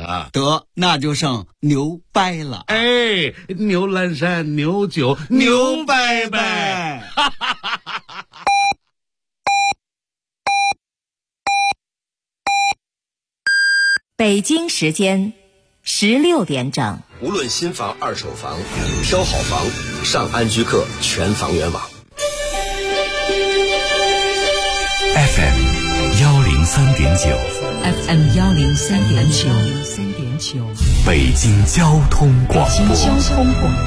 了。 得，那就剩牛掰了。 哎，牛栏山牛酒牛掰掰。 北京时间16点整。 无论新房二手房，挑好房上安居客全房源网。 FM 103.9 FM 103.9 北京交通广播。 北京交通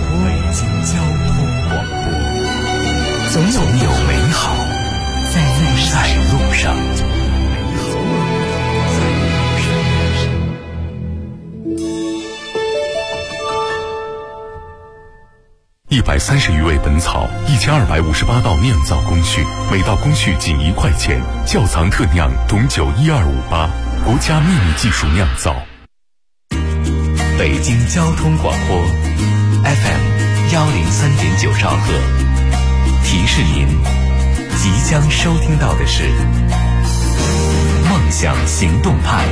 广播，总有美好在路上。 130余味本草，1258道酿造工序，每道工序仅1块钱。窖藏特酿董酒12588，国家秘密技术酿造。北京交通广播 FM 103.9兆赫，提示您即将收听到的是梦想行动派。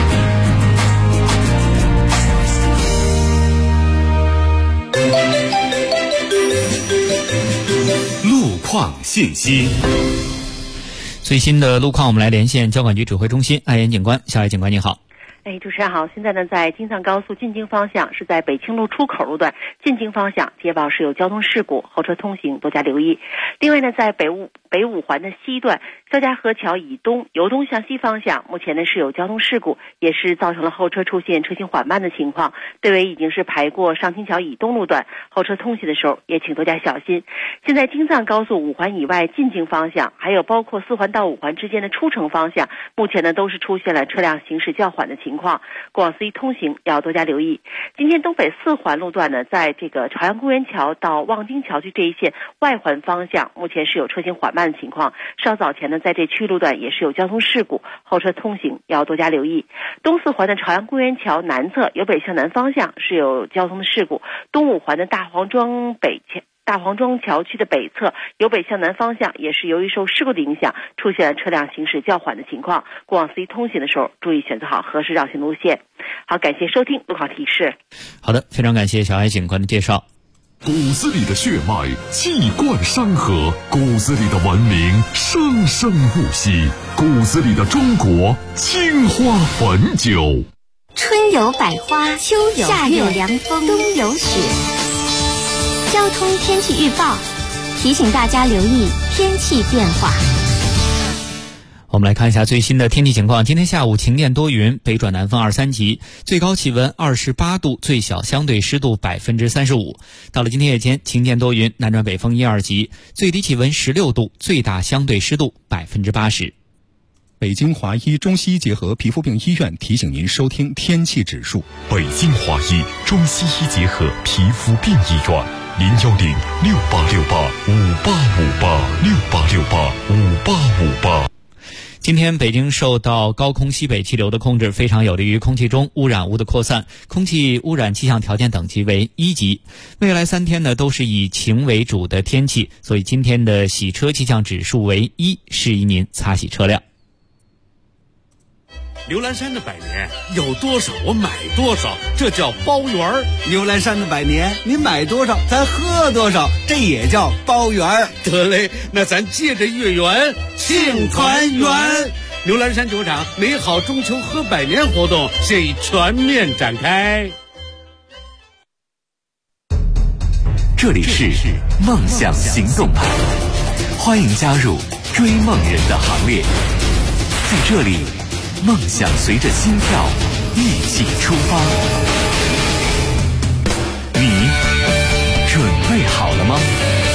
路况信息， 最新的路况，我们来连线交管局指挥中心艾岩警官。小艾警官你好。 主持人好，现在呢，在京藏高速进京方向是在北青路出口路段进京方向接报是有交通事故，后车通行多加留意。另外呢，在北五环的西段肖家河桥以东由东向西方向，目前呢是有交通事故，也是造成了后车出现车行缓慢的情况。队尾已经是排过上清桥以东路段，后车通行的时候也请多加小心。现在京藏高速5环以外进京方向，还有包括4环到5环之间的出城方向，目前呢都是出现了车辆行驶较缓的情况，过往司机通行要多加留意。今天东北4环路段呢，在这个朝阳公园桥到望京桥区这一线外环方向，目前是有车行缓慢的情况。稍早前呢，在这区路段也是有交通事故，后车通行要多加留意。东4环的朝阳公园桥南侧由北向南方向是有交通的事故，东5环的大黄庄桥区的北侧由北向南方向也是由于受事故的影响，出现了车辆行驶较缓的情况，过往司机通行的时候注意选择好合适绕行路线。好，感谢收听路况提示。 好的，非常感谢小艾警官的介绍。 骨子里的血脉气贯山河，骨子里的文明生生不息，骨子里的中国青花汾酒。 春有百花，秋有夏有凉风，冬有雪。交通天气预报提醒大家留意天气变化。 我们来看一下最新的天气情况。今天下午晴间多云，北转南风2、3级，最高气温28度，最小相对湿度35%。到了今天夜间，晴间多云，南转北风1、2级，最低气温16度，最大相对湿度80%。 北京华医中西医结合皮肤病医院提醒您收听天气指数。 北京华医中西医结合皮肤病医院，010-6868-5858，6868-5858。 今天北京受到高空西北气流的控制，非常有利于空气中污染物的扩散，空气污染气象条件等级为1级。未来3天呢都是以晴为主的天气，所以今天的洗车气象指数为1，适宜您擦洗车辆。 牛栏山的百年有多少我买多少，这叫包圆儿。 牛栏山的百年，你买多少咱喝多少，这也叫包圆儿。 得嘞，那咱借着月圆庆团圆。牛栏山酒厂美好中秋喝百年活动现已全面展开。 这里是梦想行动派，欢迎加入追梦人的行列。在这里，梦想随着心跳一起出发。你准备好了吗？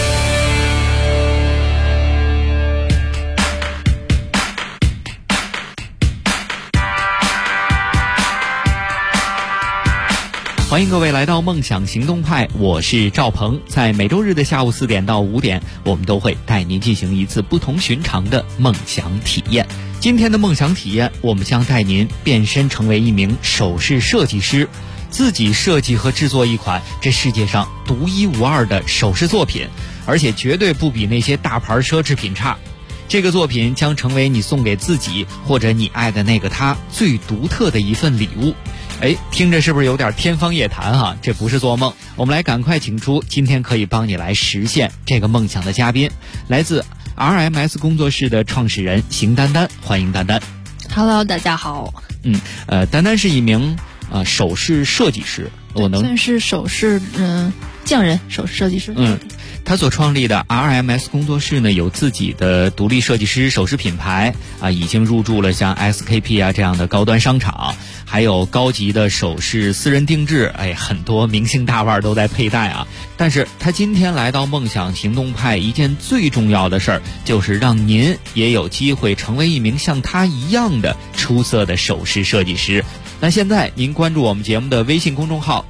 欢迎各位来到梦想行动派，我是赵鹏。在每周日的下午4点到5点，我们都会带您进行一次不同寻常的梦想体验。今天的梦想体验，我们将带您变身成为一名首饰设计师，自己设计和制作一款这世界上独一无二的首饰作品，而且绝对不比那些大牌奢侈品差。这个作品将成为你送给自己或者你爱的那个他最独特的一份礼物。 听着是不是有点天方夜谭哈？这不是做梦。我们来赶快请出今天可以帮你来实现这个梦想的嘉宾，来自 RMS 工作室的创始人邢丹丹，欢迎丹丹。 Hello， 大家好。 丹丹是一名首饰设计师， 算是首饰匠人，首饰设计师。 他所创立的 RMS 工作室呢，有自己的独立设计师首饰品牌已经入驻了像 SKP 这样的高端商场，还有高级的首饰私人定制，很多明星大腕都在佩戴啊。但是他今天来到梦想行动派，一件最重要的事儿，就是让您也有机会成为一名像他一样的出色的首饰设计师。那现在您关注我们节目的微信公众号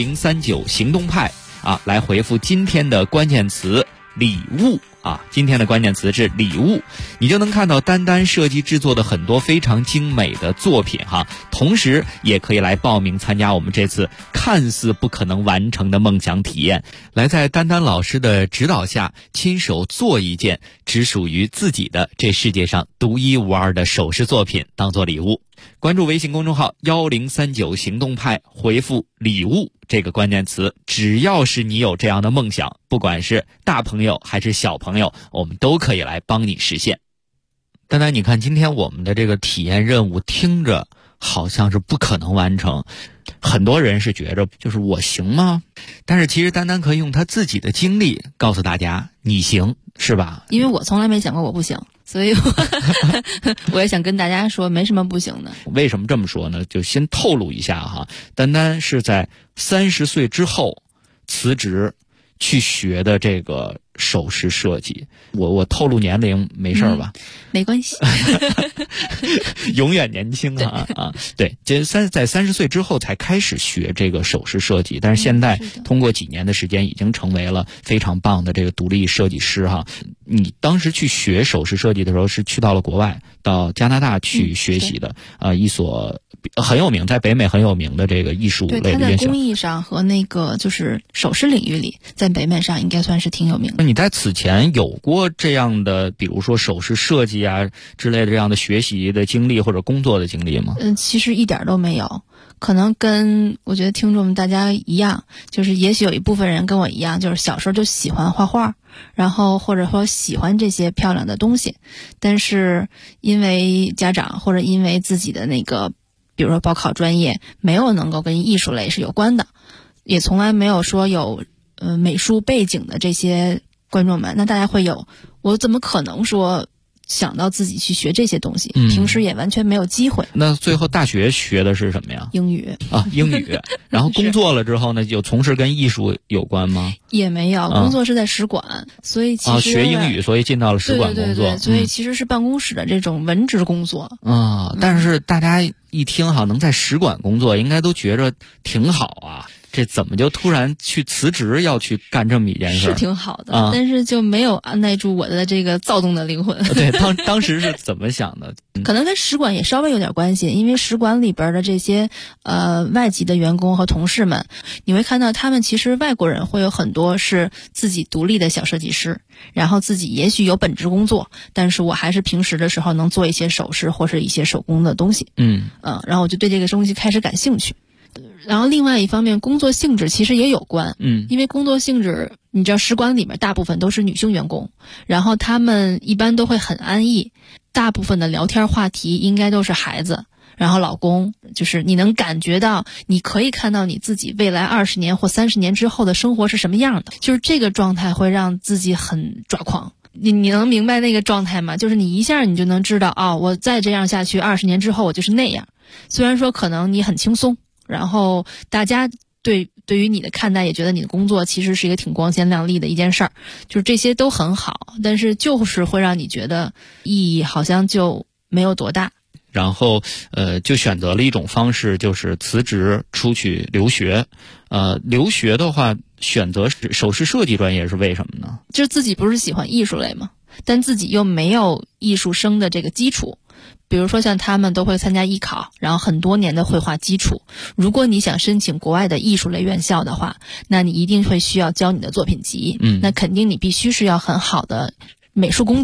1039行动派来回复今天的关键词礼物今天的关键词是礼物，你就能看到丹丹设计制作的很多非常精美的作品同时也可以来报名参加我们这次看似不可能完成的梦想体验，来在丹丹老师的指导下亲手做一件只属于自己的这世界上独一无二的首饰作品当做礼物。关注微信公众号1039行动派，回复礼物这个关键词，只要是你有这样的梦想，不管是大朋友还是小朋友，我们都可以来帮你实现。丹丹，你看今天我们的这个体验任务听着好像是不可能完成，很多人是觉着就是我行吗？但是其实丹丹可以用他自己的经历告诉大家你行，是吧？ 因为我从来没想过我不行，所以我也想跟大家说没什么不行的。 为什么这么说呢？就先透露一下丹丹是在30岁之后辞职去学的这个首饰设计。我透露年龄没事吧？ 没关系。 永远年轻对，在30岁之后才开始学这个首饰设计，但是现在通过几年的时间已经成为了非常棒的这个独立设计师你当时去学首饰设计的时候是去到了国外，到加拿大去学习的一所很有名，在北美很有名的这个艺术类的院校。 对，他在工艺上和那个就是首饰领域里，在北美上应该算是挺有名的。 那你在此前有过这样的比如说首饰设计之类的这样的学习的经历或者工作的经历吗？ 其实一点都没有，可能跟我觉得听众们大家一样，就是也许有一部分人跟我一样，就是小时候就喜欢画画，然后或者说喜欢这些漂亮的东西，但是因为家长或者因为自己的那个比如说报考专业没有能够跟艺术类是有关的，也从来没有说有美术背景的这些观众们，那大家会有我怎么可能说想到自己去学这些东西，平时也完全没有机会。 那最后大学学的是什么呀？ 英语英语。然后工作了之后呢，有从事跟艺术有关吗？ 也没有，工作是在使馆，所以其实学英语，所以进到了使馆工作。 对，所以其实是办公室的这种文职工作。 但是大家一听能在使馆工作，应该都觉着挺好啊。这怎么就突然去辞职要去干这么一件事？ 是挺好的，但是就没有按耐住我的这个躁动的灵魂。 对，当时是怎么想的？ 可能跟使馆也稍微有点关系，因为使馆里边的这些外籍的员工和同事们，你会看到他们其实外国人会有很多是自己独立的小设计师，然后自己也许有本职工作，但是我还是平时的时候能做一些首饰或是一些手工的东西。然后我就对这个东西开始感兴趣。然后另外一方面，工作性质其实也有关，因为工作性质，你知道使馆里面大部分都是女性员工，然后他们一般都会很安逸，大部分的聊天话题应该都是孩子，然后老公，就是你能感觉到，你可以看到你自己未来20年或30年之后的生活是什么样的，就是这个状态会让自己很抓狂。你能明白那个状态吗？就是你一下你就能知道我再这样下去20年之后我就是那样。虽然说可能你很轻松，然后大家对于你的看待也觉得你的工作其实是一个挺光鲜亮丽的一件事儿，就是这些都很好，但是就是会让你觉得意义好像就没有多大。 然后就选择了一种方式，就是辞职出去留学。留学的话选择首饰设计专业是为什么呢？ 就是自己不是喜欢艺术类吗？但自己又没有艺术生的这个基础，比如说像他们都会参加艺考，然后很多年的绘画基础。如果你想申请国外的艺术类院校的话，那你一定会需要交你的作品集，那肯定你必须是要很好的美术功底，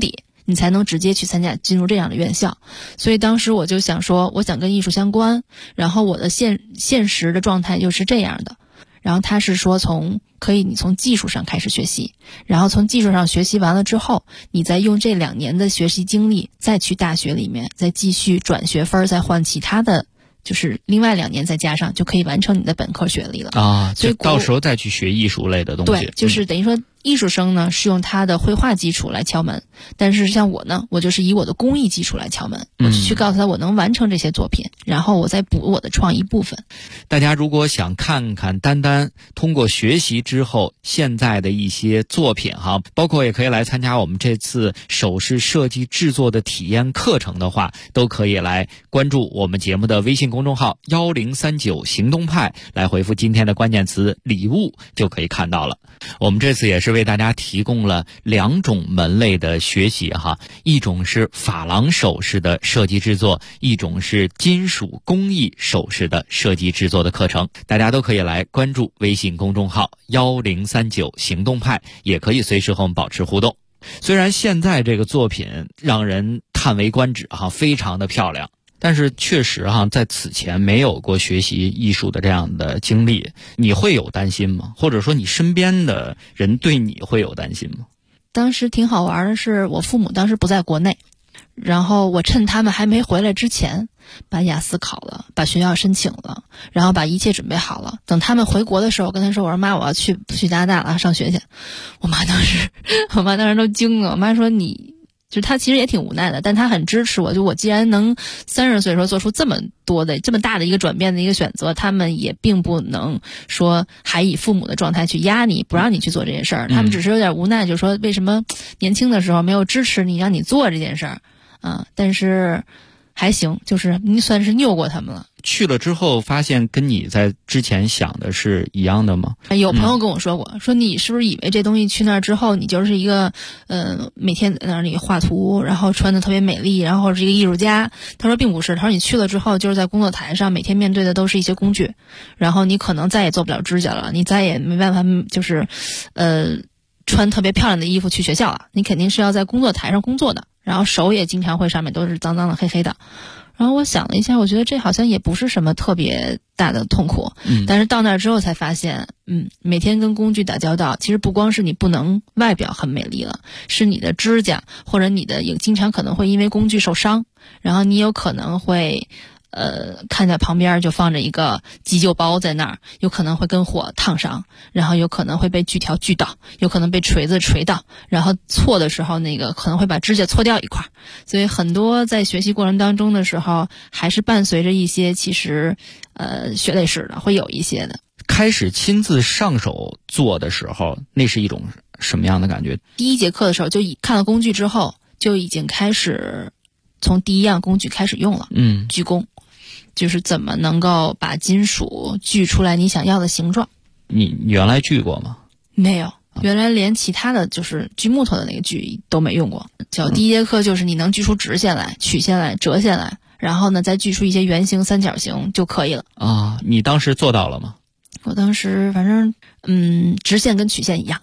你才能直接去进入这样的院校。所以当时我就想说，我想跟艺术相关，然后我的现实的状态就是这样的。然后他是说你从技术上开始学习，然后从技术上学习完了之后，你再用这2年的学习经历再去大学里面再继续转学分，再换其他的，就是另外2年再加上，就可以完成你的本科学历了啊。所以到时候再去学艺术类的东西。 对，就是等于说艺术生呢是用他的绘画基础来敲门，但是像我呢，我就是以我的工艺基础来敲门，我去告诉他我能完成这些作品，然后我再补我的创意部分。 大家如果想看看丹丹通过学习之后现在的一些作品哈，包括也可以来参加我们这次首饰设计制作的体验课程的话，都可以来关注我们节目的微信公众号1039行动派，来回复今天的关键词礼物就可以看到了。我们这次也是为大家提供了2种门类的学习哈，一种是珐琅首饰的设计制作，一种是金属工艺首饰的设计制作的课程。大家都可以来关注微信公众号1039行动派，也可以随时和我们保持互动。虽然现在这个作品让人叹为观止哈，非常的漂亮，但是确实哈，在此前没有过学习艺术的这样的经历，你会有担心吗？或者说你身边的人对你会有担心吗？ 当时挺好玩的是，我父母当时不在国内，然后我趁他们还没回来之前把雅思考了，把学校申请了，然后把一切准备好了。等他们回国的时候，我跟他说，我说妈，我要去加拿大了，上学去。我妈当时都惊了。我妈说就他其实也挺无奈的，但他很支持我。就我既然能30岁的时候做出这么大的一个转变的一个选择，他们也并不能说还以父母的状态去压你，不让你去做这件事儿。他们只是有点无奈，就说为什么年轻的时候没有支持你，让你做这件事儿啊？但是还行，就是你算是拗过他们了。 去了之后发现跟你在之前想的是一样的吗？ 有朋友跟我说过，说你是不是以为这东西去那儿之后你就是一个每天在那里画图，然后穿的特别美丽，然后是一个艺术家。他说并不是，他说你去了之后就是在工作台上每天面对的都是一些工具，然后你可能再也做不了指甲了，你再也没办法就是穿特别漂亮的衣服去学校了，你肯定是要在工作台上工作的，然后手也经常会上面都是脏脏的黑黑的。然后我想了一下，我觉得这好像也不是什么特别大的痛苦。但是到那儿之后才发现，每天跟工具打交道，其实不光是你不能外表很美丽了，是你的指甲或者你的也经常可能会因为工具受伤，然后你有可能会看见旁边就放着一个急救包在那儿，有可能会跟火烫伤，然后有可能会被锯条锯到，有可能被锤子锤到，然后搓的时候那个可能会把指甲搓掉一块。所以很多在学习过程当中的时候，还是伴随着一些其实血泪史的，会有一些的。 开始亲自上手做的时候，那是一种什么样的感觉？ 第1节课的时候就看了工具之后，就已经开始从第1样工具开始用了，锯工。就是怎么能够把金属锯出来你想要的形状。 你原来锯过吗？ 没有，原来连其他的就是锯木头的那个锯都没用过。就第1节课就是你能锯出直线来、曲线来、折线来，然后呢再锯出一些圆形、三角形就可以了。 啊，你当时做到了吗？ 我当时反正直线跟曲线一样。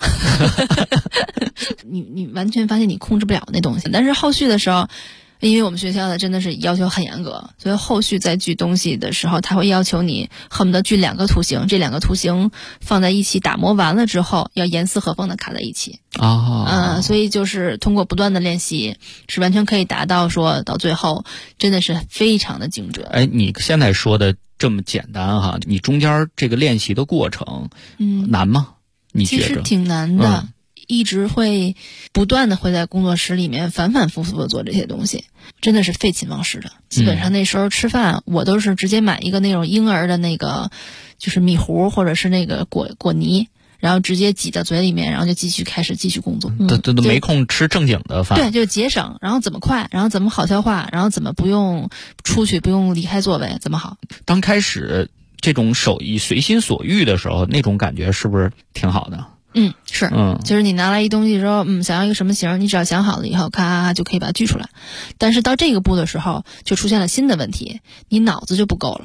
你完全发现你控制不了那东西。但是后续的时候，因为我们学校的真的是要求很严格，所以后续在锯东西的时候，他会要求你恨不得锯2个图形，这2个图形放在一起打磨完了之后，要严丝合缝的卡在一起。所以就是通过不断的练习，是完全可以达到说到最后真的是非常的精准。 你现在说的这么简单哈，你中间这个练习的过程，难吗？你觉着？ 其实挺难的。一直会不断的会在工作室里面反反复复的做这些东西，真的是废寝忘食的。基本上那时候吃饭，我都是直接买一个那种婴儿的那个就是米糊或者是那个果泥，然后直接挤到嘴里面，然后就继续工作。 都没空吃正经的饭。 对，就节省，然后怎么快，然后怎么好消化，然后怎么不用出去，不用离开座位，怎么好。 刚开始这种手艺随心所欲的时候，那种感觉是不是挺好的？ 是，就是你拿来一东西之后，想要一个什么形，你只要想好了以后，咔就可以把它锯出来。但是到这个步的时候，就出现了新的问题，你脑子就不够了。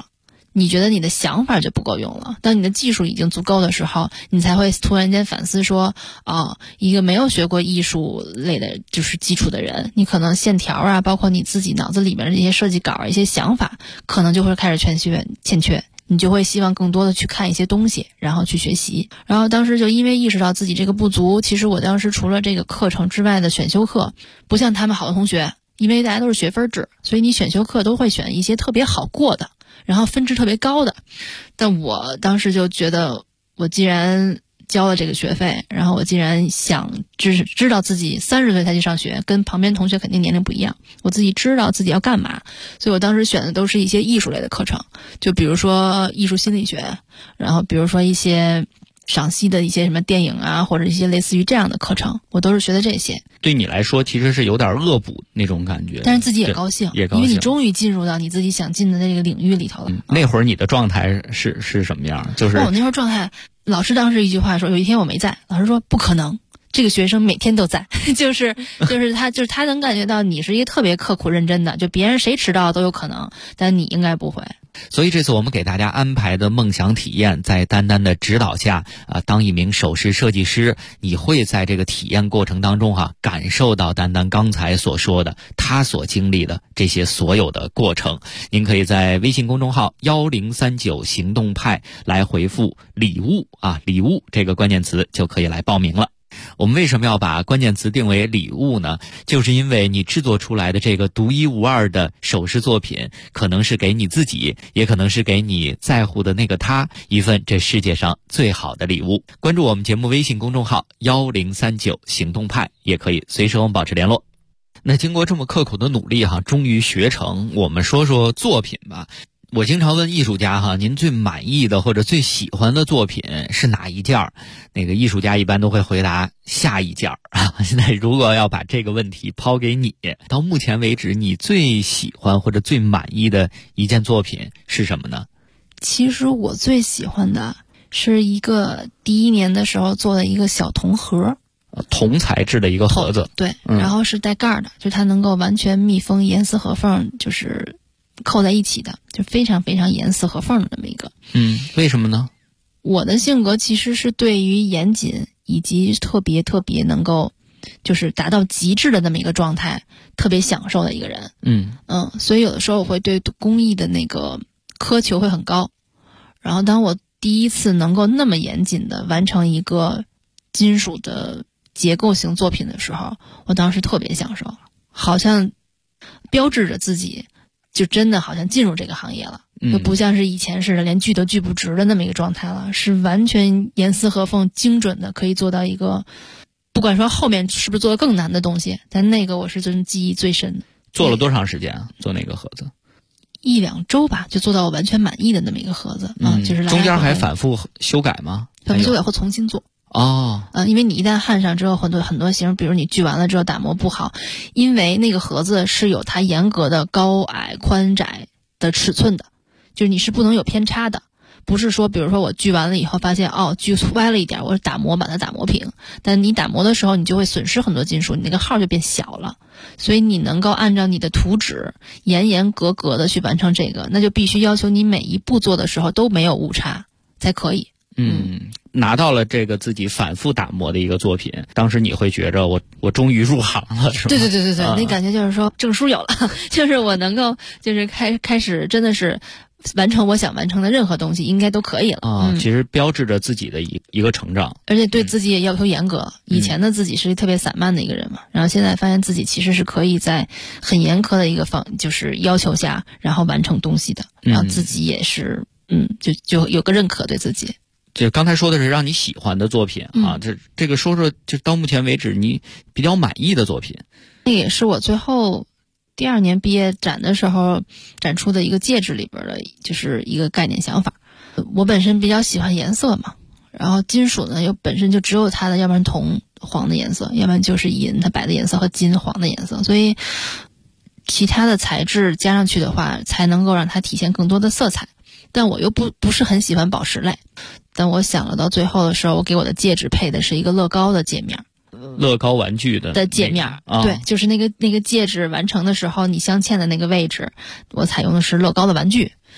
你觉得你的想法就不够用了。当你的技术已经足够的时候，你才会突然间反思说，一个没有学过艺术类的就是基础的人，你可能线条啊，包括你自己脑子里面的这些设计稿一些想法，可能就会开始欠缺。你就会希望更多的去看一些东西，然后去学习。然后当时就因为意识到自己这个不足，其实我当时除了这个课程之外的选修课，不像他们好多同学，因为大家都是学分制，所以你选修课都会选一些特别好过的，然后分值特别高的。但我当时就觉得，我既然交了这个学费，然后我既然想知道自己30岁才去上学，跟旁边同学肯定年龄不一样，我自己知道自己要干嘛，所以我当时选的都是一些艺术类的课程，就比如说艺术心理学，然后比如说一些赏析的一些什么电影啊，或者一些类似于这样的课程，我都是学的这些。 对你来说其实是有点恶补那种感觉， 但是自己也高兴，因为你终于进入到你自己想进的那个领域里头了。 那会儿你的状态是什么样？就是我那时候状态，老师当时一句话说，有一天我没在，老师说不可能，这个学生每天都在，就是他能感觉到你是一个特别刻苦认真的，就别人谁迟到都有可能，但你应该不会。 所以这次我们给大家安排的梦想体验，在丹丹的指导下，当一名首饰设计师，你会在这个体验过程当中感受到丹丹刚才所说的他所经历的这些所有的过程。您可以在微信公众号1039行动派来回复礼物礼物这个关键词就可以来报名了。我们为什么要把关键词定为礼物呢？就是因为你制作出来的这个独一无二的首饰作品，可能是给你自己，也可能是给你在乎的那个他一份这世界上最好的礼物。关注我们节目微信公众号1039行动派，也可以随时和我们保持联络。那经过这么刻苦的努力终于学成，我们说说作品吧。我经常问艺术家您最满意的或者最喜欢的作品是哪一件？那个艺术家一般都会回答下一件现在如果要把这个问题抛给你，到目前为止你最喜欢或者最满意的一件作品是什么呢？ 其实我最喜欢的是一个第1年的时候做的一个小铜盒， 铜材质的一个盒子， 对，然后是带盖的，就它能够完全密封，严丝合缝，就是扣在一起的，就非常非常严丝合缝的那么一个。 为什么呢？ 我的性格其实是对于严谨以及特别能够就是达到极致的那么一个状态特别享受的一个人。所以有的时候我会对工艺的那个苛求会很高，然后当我第一次能够那么严谨的完成一个金属的结构型作品的时候，我当时特别享受，好像标志着自己就真的好像进入这个行业了，就不像是以前似的连锯都锯不直的那么一个状态了，是完全严丝合缝精准的，可以做到一个不管说后面是不是做的更难的东西，但那个我是真记忆最深的。 做了多长时间做那个盒子 ？1-2周吧，就做到我完全满意的那么一个盒子。就是中间还反复修改吗？ 反复修改或重新做。因为你一旦焊上之后，很多型，比如你锯完了之后打磨不好，因为那个盒子是有它严格的高矮宽窄的尺寸的，就是你是不能有偏差的，不是说比如说我锯完了以后发现锯歪了一点，我打磨把它打磨平，但你打磨的时候你就会损失很多金属，你那个号就变小了，所以你能够按照你的图纸严格的去完成这个，那就必须要求你每一步做的时候都没有误差才可以。 拿到了这个自己反复打磨的一个作品，当时你会觉着我终于入行了，是吧？ 对，那感觉就是说证书有了，就是我能够就是开始真的是完成我想完成的任何东西，应该都可以了。 其实标志着自己的一个成长， 而且对自己也要求严格。以前的自己是特别散漫的一个人嘛，然后现在发现自己其实是可以在很严苛的一个就是要求下，然后完成东西的，然后自己也是就有个认可对自己。 就刚才说的是让你喜欢的作品这个说说就到目前为止你比较满意的作品。 那也是我最后第2年毕业展的时候展出的一个戒指里边的，就是一个概念想法。我本身比较喜欢颜色嘛，然后金属呢又本身就只有它的，要不然铜黄的颜色，要不然就是银它白的颜色和金黄的颜色，所以其他的材质加上去的话，才能够让它体现更多的色彩。但我又不是很喜欢宝石类，但我想了到最后的时候，我给我的戒指配的是一个乐高的界面， 乐高玩具的界面，对，就是那个戒指完成的时候，你镶嵌的那个位置，我采用的是乐高的玩具。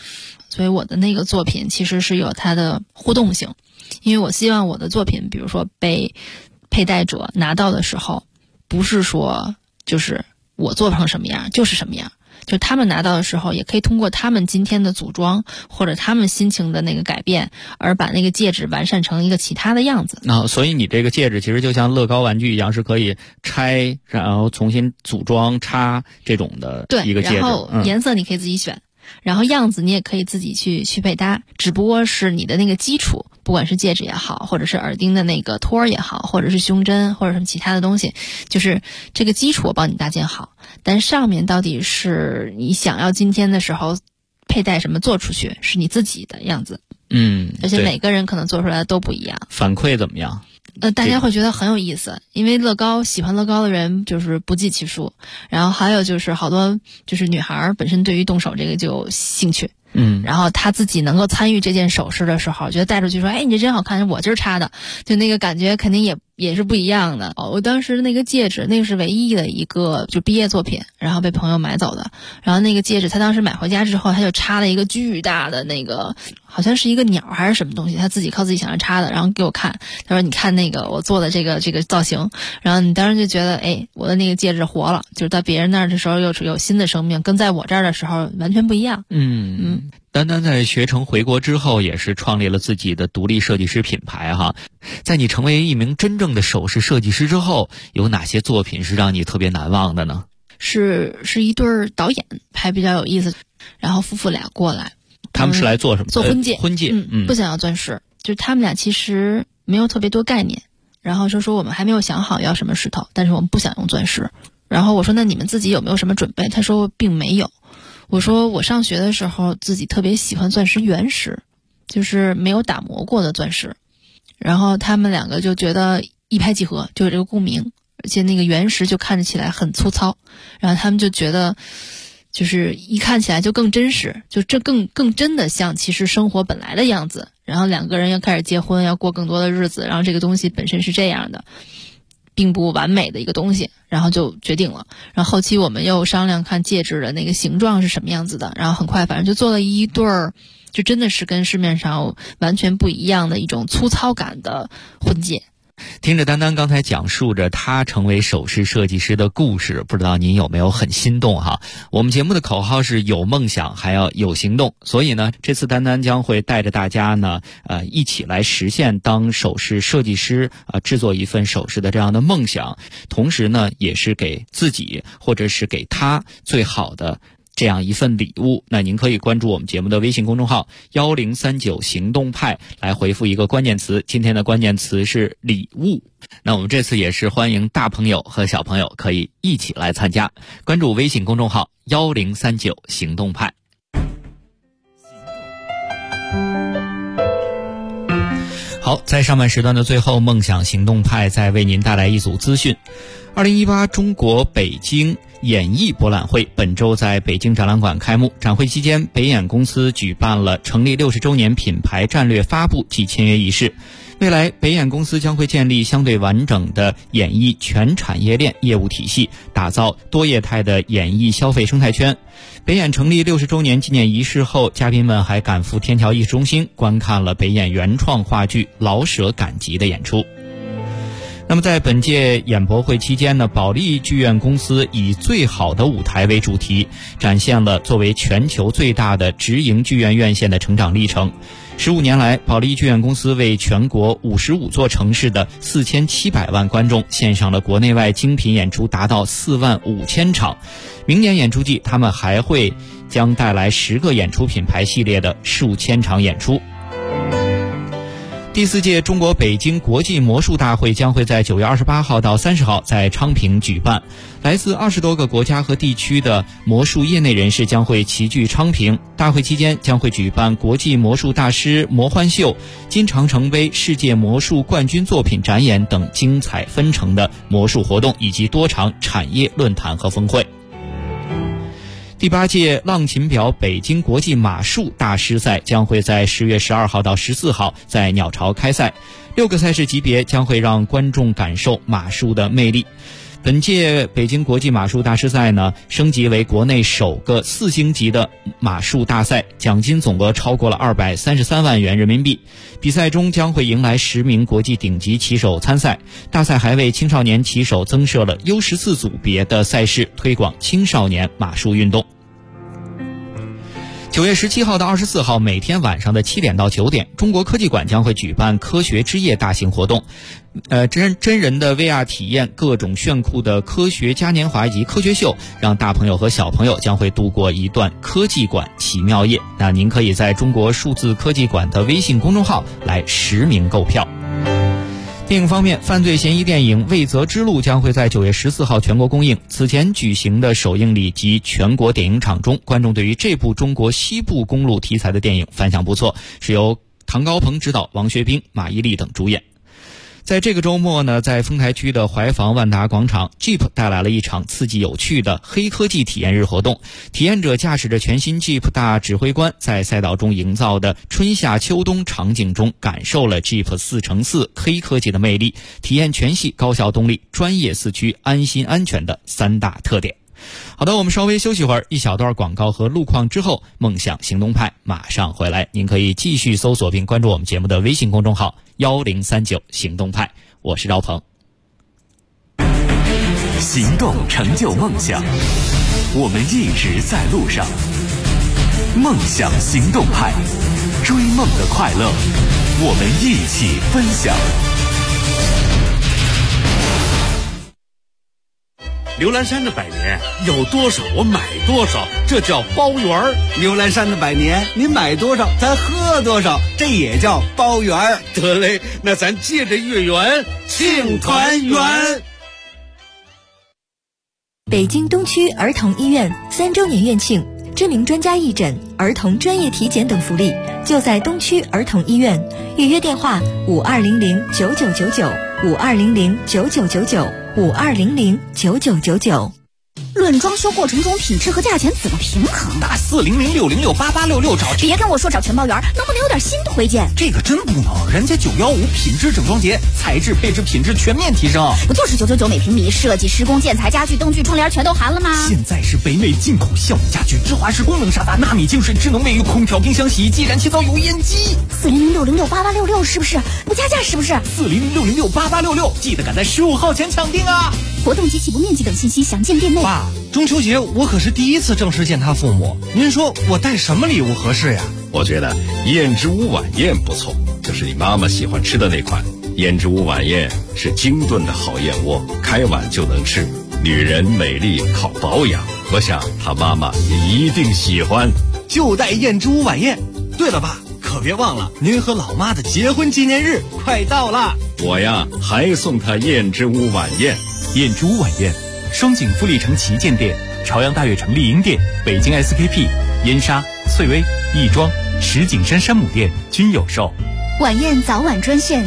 所以我的那个作品其实是有它的互动性，因为我希望我的作品，比如说被佩戴者拿到的时候，不是说就是我做成什么样就是什么样，就他们拿到的时候也可以通过他们今天的组装或者他们心情的那个改变，而把那个戒指完善成一个其他的样子。 所以你这个戒指其实就像乐高玩具一样，是可以拆然后重新组装插这种的一个戒指。 对，然后颜色你可以自己选，然后样子你也可以自己去配搭，只不过是你的那个基础，不管是戒指也好，或者是耳钉的那个托也好，或者是胸针或者什么其他的东西，就是这个基础我帮你搭建好，但上面到底是你想要今天的时候佩戴什么做出去，是你自己的样子。而且每个人可能做出来的都不一样。 反馈怎么样？ 大家会觉得很有意思，因为喜欢乐高的人就是不计其数，然后还有就是好多就是女孩本身对于动手这个就有兴趣，然后她自己能够参与这件首饰的时候，觉得带出去说，哎，你这真好看，我今儿插的，就那个感觉肯定也是不一样的。我当时那个戒指，那个是唯一的一个就毕业作品，然后被朋友买走的。然后那个戒指，他当时买回家之后，他就插了一个巨大的那个，好像是一个鸟还是什么东西，他自己靠自己想要插的，然后给我看，他说你看那个我做的这个造型，然后你当时就觉得，哎，我的那个戒指活了，就是到别人那儿的时候又是有新的生命，跟在我这儿的时候完全不一样。 丹丹在学成回国之后，也是创立了自己的独立设计师品牌哈。在你成为一名真正的首饰设计师之后，有哪些作品是让你特别难忘的呢？ 是一对导演还比较有意思，然后夫妇俩过来， 他们是来做什么？ 做婚戒。 不想要钻石，就是他们俩其实没有特别多概念，然后说我们还没有想好要什么石头，但是我们不想用钻石。然后我说那你们自己有没有什么准备？他说并没有。我说我上学的时候自己特别喜欢钻石原石，就是没有打磨过的钻石，然后他们两个就觉得一拍即合，就有这个共鸣，而且那个原石就看起来很粗糙，然后他们就觉得就是一看起来就更真实，就这更真的像其实生活本来的样子，然后两个人要开始结婚，要过更多的日子，然后这个东西本身是这样的，并不完美的一个东西，然后就决定了。然后后期我们又商量看戒指的那个形状是什么样子的，然后很快反正就做了一对儿，就真的是跟市面上完全不一样的一种粗糙感的婚戒。 听着丹丹刚才讲述着她成为首饰设计师的故事，不知道您有没有很心动哈？我们节目的口号是有梦想还要有行动，所以呢，这次丹丹将会带着大家呢，一起来实现当首饰设计师制作一份首饰的这样的梦想，同时呢，也是给自己或者是给他最好的这样一份礼物。那您可以关注我们节目的微信公众号1039行动派，来回复一个关键词，今天的关键词是礼物。那我们这次也是欢迎大朋友和小朋友可以一起来参加，关注微信公众号1039行动派。好，在上半时段的最后，梦想行动派再为您带来一组资讯。2018中国北京演艺博览会本周在北京展览馆开幕，展会期间，北演公司举办了成立60周年品牌战略发布暨签约仪式。未来，北演公司将会建立相对完整的演艺全产业链业务体系，打造多业态的演艺消费生态圈。北演成立60周年纪念仪式后，嘉宾们还赶赴天桥艺术中心观看了北演原创话剧《老舍赶集》的演出。那么在本届演博会期间呢，保利剧院公司以最好的舞台为主题，展现了作为全球最大的直营剧院院线的成长历程。15年来，保利剧院公司为全国55座城市的4700万观众献上了国内外精品演出，达到4万5千场。明年演出季，他们还会将带来10个演出品牌系列的数千场演出。第4届中国北京国际魔术大会将会在9月28号到30号在昌平举办，来自20多个国家和地区的魔术业内人士将会齐聚昌平。大会期间将会举办国际魔术大师魔幻秀、金长城杯世界魔术冠军作品展演等精彩纷呈的魔术活动，以及多场产业论坛和峰会。第8届浪琴表北京国际马术大师赛将会在10月12号到14号在鸟巢开赛，6个赛事级别将会让观众感受马术的魅力。 本届北京国际马术大师赛呢，升级为国内首个4星级的马术大赛，奖金总额超过了233万元人民币。比赛中将会迎来10名国际顶级骑手参赛。大赛还为青少年骑手增设了 U14 组别的赛事，推广青少年马术运动。9月17号到24号，每天晚上的7点到9点，中国科技馆将会举办科学之夜大型活动。真人的 VR 体验，各种炫酷的科学嘉年华以及科学秀，让大朋友和小朋友将会度过一段科技馆奇妙夜。那您可以在中国数字科技馆的微信公众号来实名购票。电影方面，犯罪嫌疑电影《魏泽之路》将会在9月14号全国公映。此前举行的首映礼及全国电影场中，观众对于这部中国西部公路题材的电影反响不错，是由唐高鹏执导，王学兵、马伊琍等主演。在这个周末呢，在丰台区的怀房万达广场 ，Jeep 带来了一场刺激有趣的黑科技体验日活动。体验者驾驶着全新 Jeep 大指挥官，在赛道中营造的春夏秋冬场景中，感受了 Jeep 4x4 黑科技的魅力，体验全系高效动力、专业四驱、安心安全的3大特点。好的，我们稍微休息会儿，一小段广告和路况之后，梦想行动派马上回来。您可以继续搜索并关注我们节目的微信公众号1039行动派，我是赵鹏。 行动成就梦想，我们一直在路上。梦想行动派，追梦的快乐，我们一起分享。 刘兰山的百年有多少我买多少，这叫包圆儿。 刘兰山的百年，你买多少咱喝多少，这也叫包圆儿。 得嘞，那咱借着月圆庆团圆。 北京东区儿童医院3周年院庆，知名专家义诊、儿童专业体检等福利，就在东区儿童医院。预约电话52009999，52009999，52009999。 论装修过程中品质和价钱怎么平衡？ 打4006068866找。 别跟我说找全包圆，能不能有点新推荐？ 这个真不能，人家915品质整装节，材质配置品质全面提升。 不就是999每平米，设计施工建材家具灯具窗帘全都含了吗？ 现在是北美进口酵母家具，芝华士功能沙发，纳米净水智能卫浴，空调冰箱洗衣机，燃气灶油烟机。 4006068866是不是？不加价是不是 ？4006068866，记得赶在15号前抢定啊！ 活动及起步面积等信息详见店内。 爸，中秋节我可是第一次正式见他父母，您说我带什么礼物合适呀？ 我觉得燕之屋晚宴不错，就是你妈妈喜欢吃的那款。燕之屋晚宴是精炖的好燕窝，开碗就能吃。女人美丽靠保养，我想她妈妈也一定喜欢。 就带燕之屋晚宴。对了，爸，可别忘了您和老妈的结婚纪念日快到了。 我呀，还送她燕之屋晚宴。 燕之屋晚宴，双井富力城旗舰店、朝阳大悦城丽婴店、北京 SKP、燕莎、翠微、亦庄、石景山山姆店均有售。 晚宴早晚专线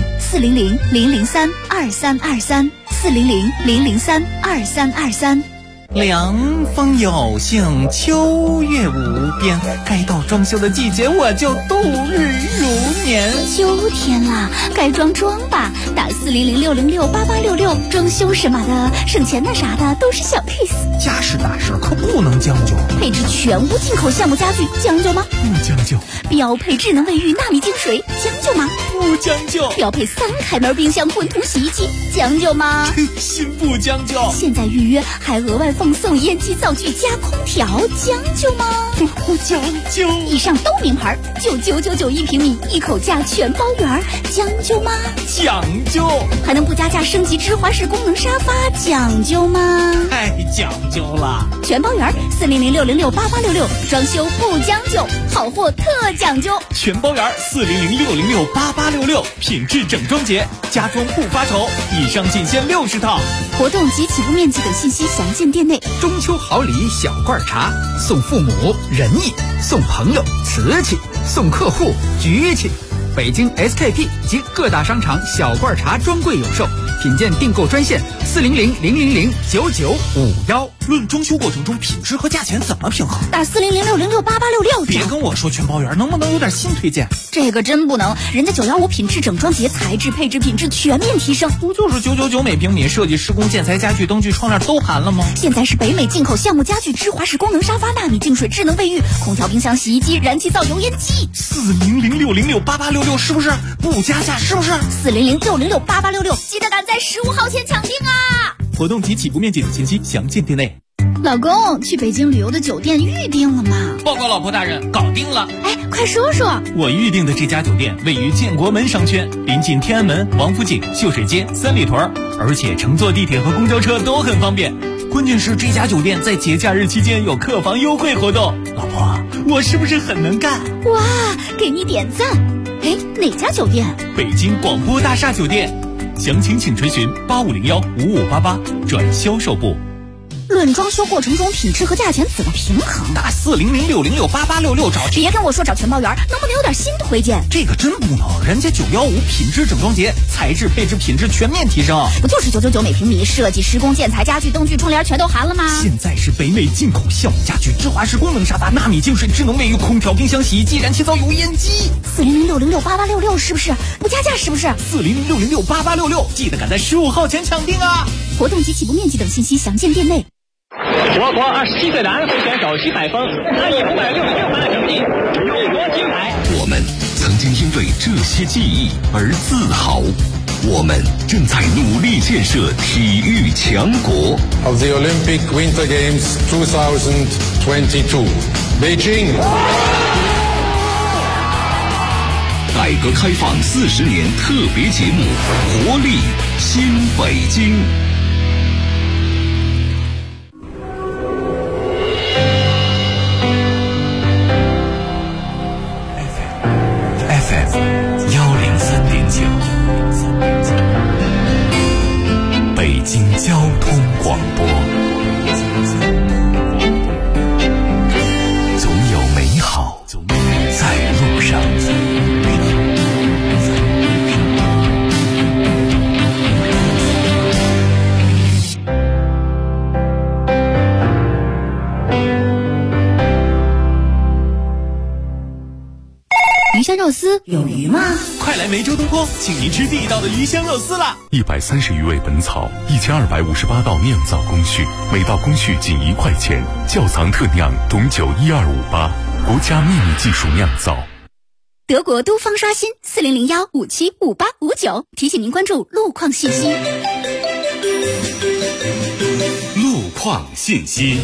400-003-2323，400-003-2323。 凉风有幸，秋月无边，该到装修的季节，我就度日如年。 秋天啦，该装吧，打40006068866，装修什么的，省钱的啥的都是小 case。 家事大事可不能将就。 配置全屋进口橡木家具，将就吗？ 不将就。 标配智能卫浴纳米净水，将就吗？ 不将就。 标配3开门冰箱混同洗衣机，将就吗？ 真心不将就。 现在预约还额外奉送烟机灶具加空调，将就吗？ 不将就。 以上都名牌，99991平米，一口价全包圆，将就吗？ 讲究。 还能不加价升级芝华士功能沙发，讲究吗？ 太讲究了。 全包圆，40006068866，装修不将就，好货特讲究。 全包圆，40006068866，品质整装节，家装不发愁。以上仅限60套。 活动及起步面积等信息详见店内。 中秋好礼小罐茶，送父母仁义，送朋友瓷器，送客户局气。北京 SKP 及各大商场小罐茶专柜有售，品鉴订购专线40000009951。 论装修过程中品质和价钱怎么平衡？ 打4006068866。 别跟我说全包圆，能不能有点新推荐？ 这个真不能，人家915品质整装节，材质配置品质全面提升。 不就是999每平米，设计施工建材家具灯具窗帘都含了吗？ 现在是北美进口项目家具，芝华士功能沙发，纳米净水智能卫浴，空调冰箱洗衣机，燃气灶油烟机。 4006068866是不是？不加价是不是 ？4006068866，记得赶在15号前抢订啊！ 活动及起步面积等信息详见店内。 老公，去北京旅游的酒店预定了吗？ 报告老婆大人，搞定了。 哎，快说说。 我预定的这家酒店位于建国门商圈，临近天安门、王府井、秀水街、三里屯，而且乘坐地铁和公交车都很方便。关键是这家酒店在节假日期间有客房优惠活动。老婆，我是不是很能干？ 哇，给你点赞。哎，哪家酒店？ 北京广播大厦酒店。详情请垂询85015588转销售部。 论装修过程中品质和价钱怎么平衡？ 打4006068866找。 别跟我说找全包圆，能不能有点新推荐？ 这个真不能，人家915品质整装节，材质配置品质全面提升。 不就是999每平米，设计施工建材家具灯具窗帘全都含了吗？ 现在是北美进口项目家具，芝华士功能沙发，纳米净水智能卫浴，空调冰箱洗衣机，燃气灶油烟机。 4006068866是不是？不加价是不是 ？4006068866，记得赶在15号前抢订啊！ 活动及起步面积等信息详见店内。 我国27岁的安徽选手徐海峰，他以566分的成绩荣夺金牌。 我们曾经因为这些记忆而自豪，我们正在努力建设体育强国。 Of the Olympic Winter Games 2022, Beijing. 改革开放40年特别节目，活力新北京。北京交通广播，总有美好在路上。 鱼香肉丝有鱼吗？ 快来梅州东坡，请您吃地道的鱼香肉丝啦 ！130余味本草，1258道酿造工序，每道工序仅1块钱，窖藏特酿董酒12588，国家秘密技术酿造。 德国都方刷新4001575859，提醒您关注路况信息。 路况信息。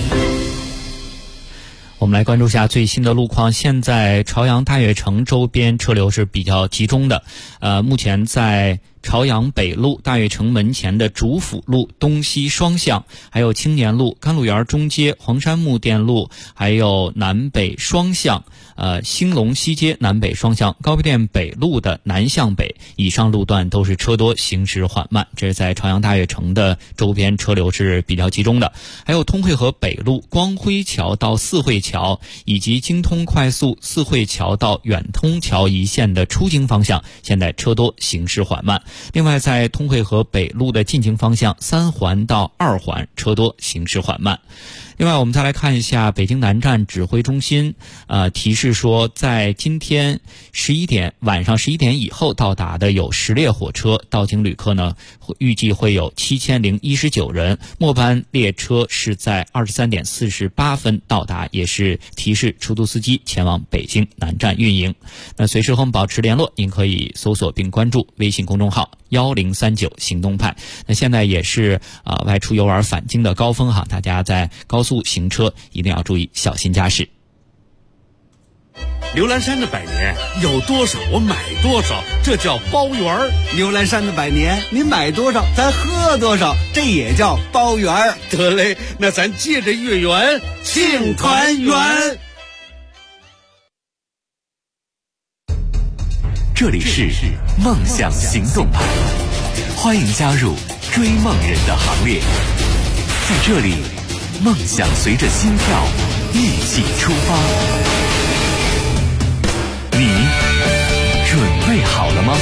我们来关注一下最新的路况。现在朝阳大悦城周边车流是比较集中的，目前在朝阳北路大悦城门前的主辅路东西双向，还有青年路、甘露园中街、黄山木店路，还有南北双向，兴隆西街南北双向，高碑店北路的南向北，以上路段都是车多，行驶缓慢。这是在朝阳大悦城的周边车流是比较集中的。还有通惠河北路光辉桥到四惠桥，以及京通快速四惠桥到远通桥一线的出京方向，现在车多，行驶缓慢。另外在通惠河北路的进京方向3环到2环车多，行驶缓慢。另外我们再来看一下北京南站指挥中心提示说，在今天晚上11点以后到达的有10列火车，到京旅客呢预计会有7019人，末班列车是在23点48分到达，也是提示出租司机前往北京南站运营。那随时和我们保持联络，您可以搜索并关注微信公众号1039行动派。那现在也是外出游玩返京的高峰哈，大家在高速行车一定要注意小心驾驶。 牛栏山的百年有多少我买多少，这叫包圆儿。 牛栏山的百年，您买多少咱喝多少，这也叫包圆儿。 得嘞，那咱借着月圆庆团圆。 这里是梦想行动派，欢迎加入追梦人的行列。在这里，梦想随着心跳一起出发。你准备好了吗？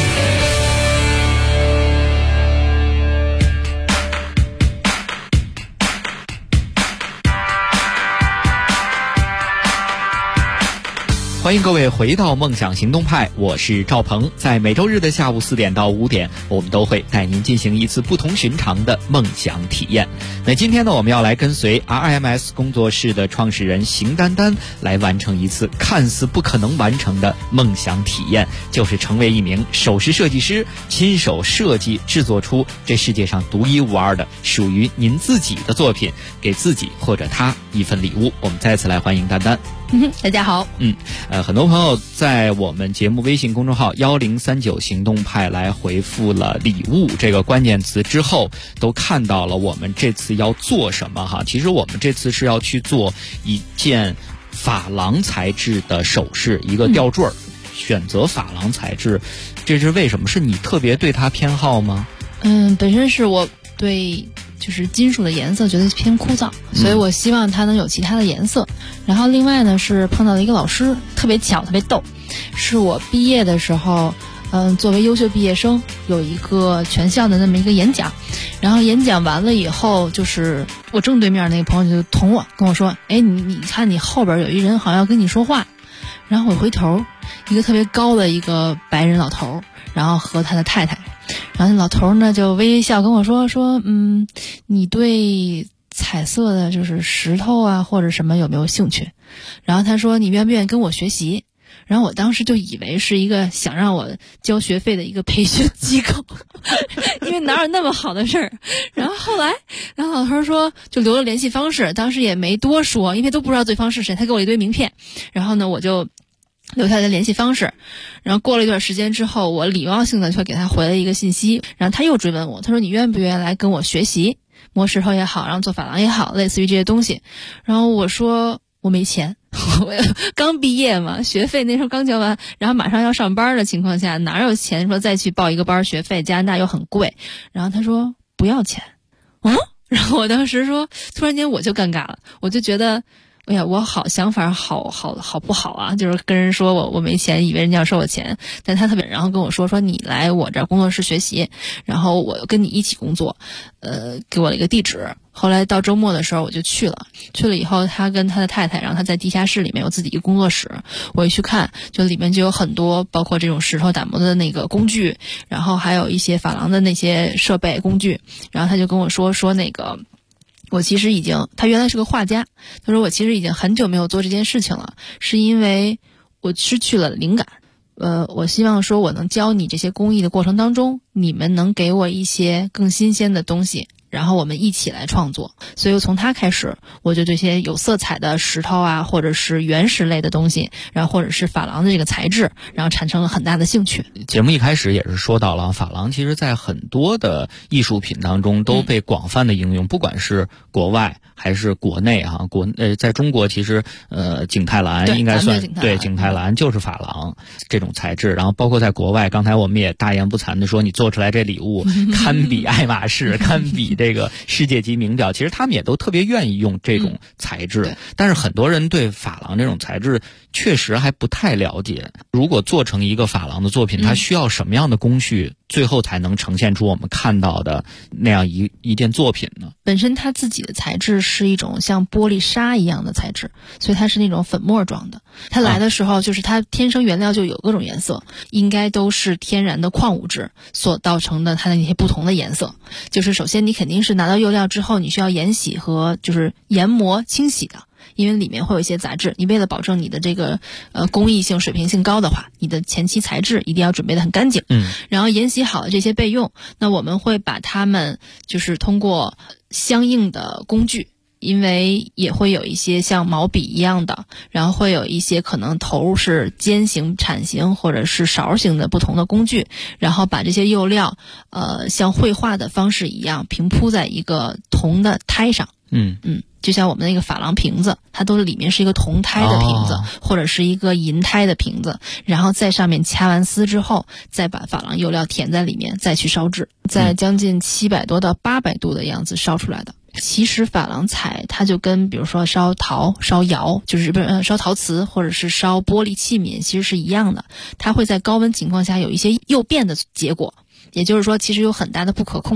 欢迎各位回到梦想行动派，我是赵鹏。在每周日的下午4点到5点，我们都会带您进行一次不同寻常的梦想体验。那今天呢，我们要来跟随 RMS 工作室的创始人邢丹丹来完成一次看似不可能完成的梦想体验，就是成为一名首饰设计师，亲手设计制作出这世界上独一无二的属于您自己的作品，给自己或者他一份礼物。我们再次来欢迎丹丹。 大家好。 很多朋友在我们节目微信公众号1039行动派来回复了礼物这个关键词之后，都看到了我们这次要做什么哈。其实我们这次是要去做一件珐琅材质的首饰，一个吊坠儿，选择珐琅材质，这是为什么？是你特别对它偏好吗？ 本身是我对就是金属的颜色觉得偏枯燥，所以我希望它能有其他的颜色。然后另外呢，是碰到了一个老师，特别巧特别逗，是我毕业的时候作为优秀毕业生有一个全校的那么一个演讲，然后演讲完了以后，就是我正对面那个朋友就捅我，跟我说，你看你后边有一人好像要跟你说话。然后我回头，一个特别高的一个白人老头，然后和他的太太，然后那老头呢就微笑跟我说你对彩色的就是石头啊或者什么有没有兴趣？然后他说你愿不愿意跟我学习？然后我当时就以为是一个想让我交学费的一个培训机构，因为哪有那么好的事儿。然后后来老头说就留了联系方式，当时也没多说，因为都不知道对方是谁，他给我一堆名片，然后呢我就留下的联系方式。然后过了一段时间之后，我礼貌性的就给他回了一个信息，然后他又追问我，他说你愿不愿意来跟我学习磨石头也好，然后做珐琅也好，类似于这些东西。然后我说我没钱，我刚毕业嘛，学费那时候刚交完，然后马上要上班的情况下，哪有钱说再去报一个班，学费加拿大又很贵。然后他说不要钱。然后我当时说，突然间我就尴尬了，我就觉得哎呀，我想法好不好啊？就是跟人说我没钱，以为人家要收我钱，但他特别，然后跟我说你来我这儿工作室学习，然后我跟你一起工作，给我了一个地址。后来到周末的时候我就去了以后，他跟他的太太，然后他在地下室里面有自己一个工作室，我一去看，就里面就有很多包括这种石头打磨的那个工具，然后还有一些珐琅的那些设备工具。然后他就跟我说那个我其实他原来是个画家，他说我其实已经很久没有做这件事情了，是因为我失去了灵感。我希望说我能教你这些工艺的过程当中，你们能给我一些更新鲜的东西，然后我们一起来创作。所以从他开始，我就对这些有色彩的石头啊，或者是原石类的东西，然后或者是珐琅的这个材质，然后产生了很大的兴趣。 节目一开始也是说到了，珐琅其实在很多的艺术品当中都被广泛的应用，不管是国外还是国内哈。在中国其实景泰蓝应该算对，景泰蓝就是珐琅这种材质。然后包括在国外，刚才我们也大言不惭的说，你做出来这礼物堪比爱马仕，堪比这个世界级名表，其实他们也都特别愿意用这种材质。但是很多人对珐琅这种材质确实还不太了解。如果做成一个珐琅的作品，它需要什么样的工序，最后才能呈现出我们看到的那样一件作品呢？ 本身它自己的材质是一种像玻璃砂一样的材质，所以它是那种粉末状的。它来的时候就是它天生原料就有各种颜色，应该都是天然的矿物质所造成的它的那些不同的颜色。就是首先你肯定是拿到釉料之后，你需要研洗和就是研磨清洗的，因为里面会有一些杂质，你为了保证你的这个工艺性水平性高的话，你的前期材质一定要准备得很干净。然后研洗好的这些备用，那我们会把它们就是通过相应的工具，因为也会有一些像毛笔一样的，然后会有一些可能头是尖形、铲形或者是勺形的不同的工具，然后把这些釉料像绘画的方式一样平铺在一个铜的胎上。就像我们那个珐琅瓶子，它都里面是一个铜胎的瓶子，或者是一个银胎的瓶子，然后在上面掐完丝之后，再把珐琅釉料填在里面，再去烧制，在将近700多到800度的样子烧出来的。其实珐琅彩它就跟比如说烧陶、烧窑，就是烧陶瓷或者是烧玻璃器皿其实是一样的，它会在高温情况下有一些釉变的结果，也就是说其实有很大的不可控性。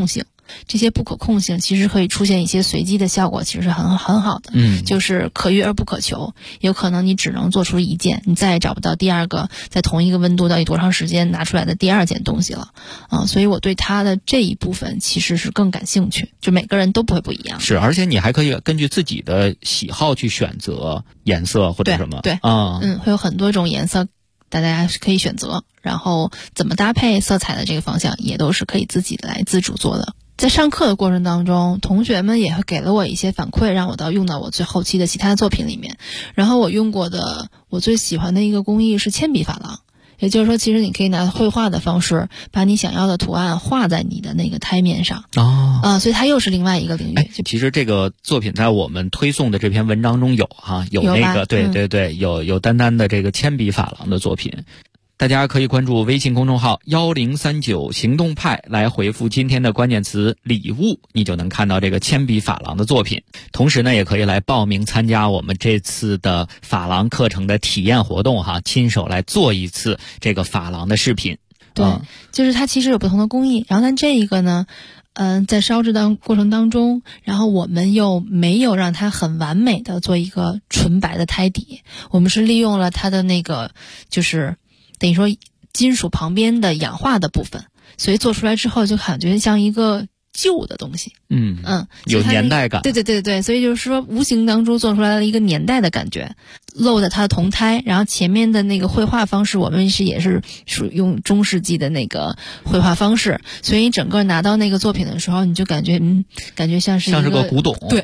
这些不可控性其实可以出现一些随机的效果，其实是很好的。就是可遇而不可求，有可能你只能做出一件，你再也找不到第二个在同一个温度到底多长时间拿出来的第二件东西了所以我对它的这一部分其实是更感兴趣，就每个人都不会不一样。 是，而且你还可以根据自己的喜好去选择颜色或者什么。 对，会有很多种颜色大家可以选择，然后怎么搭配色彩的这个方向也都是可以自己来自主做的。在上课的过程当中，同学们也会给了我一些反馈，让我用到我最后期的其他的作品里面。然后我用过的我最喜欢的一个工艺是铅笔珐琅，也就是说其实你可以拿绘画的方式把你想要的图案画在你的那个胎面上所以它又是另外一个领域。 其实这个作品在我们推送的这篇文章中有那个对，有丹丹的这个铅笔珐琅的作品。大家可以关注微信公众号1039行动派，来回复今天的关键词礼物，你就能看到这个铅笔珐琅的作品。同时呢，也可以来报名参加我们这次的珐琅课程的体验活动亲手来做一次这个珐琅的饰品。 对，就是它其实有不同的工艺，然后但这一个呢在烧制过程当中，然后我们又没有让它很完美的做一个纯白的胎底，我们是利用了它的那个就是等于说金属旁边的氧化的部分，所以做出来之后就感觉像一个旧的东西。 有年代感。 对，所以就是说无形当中做出来了一个年代的感觉，露着它的铜胎，然后前面的那个绘画方式我们也是用中世纪的那个绘画方式，所以你整个拿到那个作品的时候，你就感觉像是个古董。 对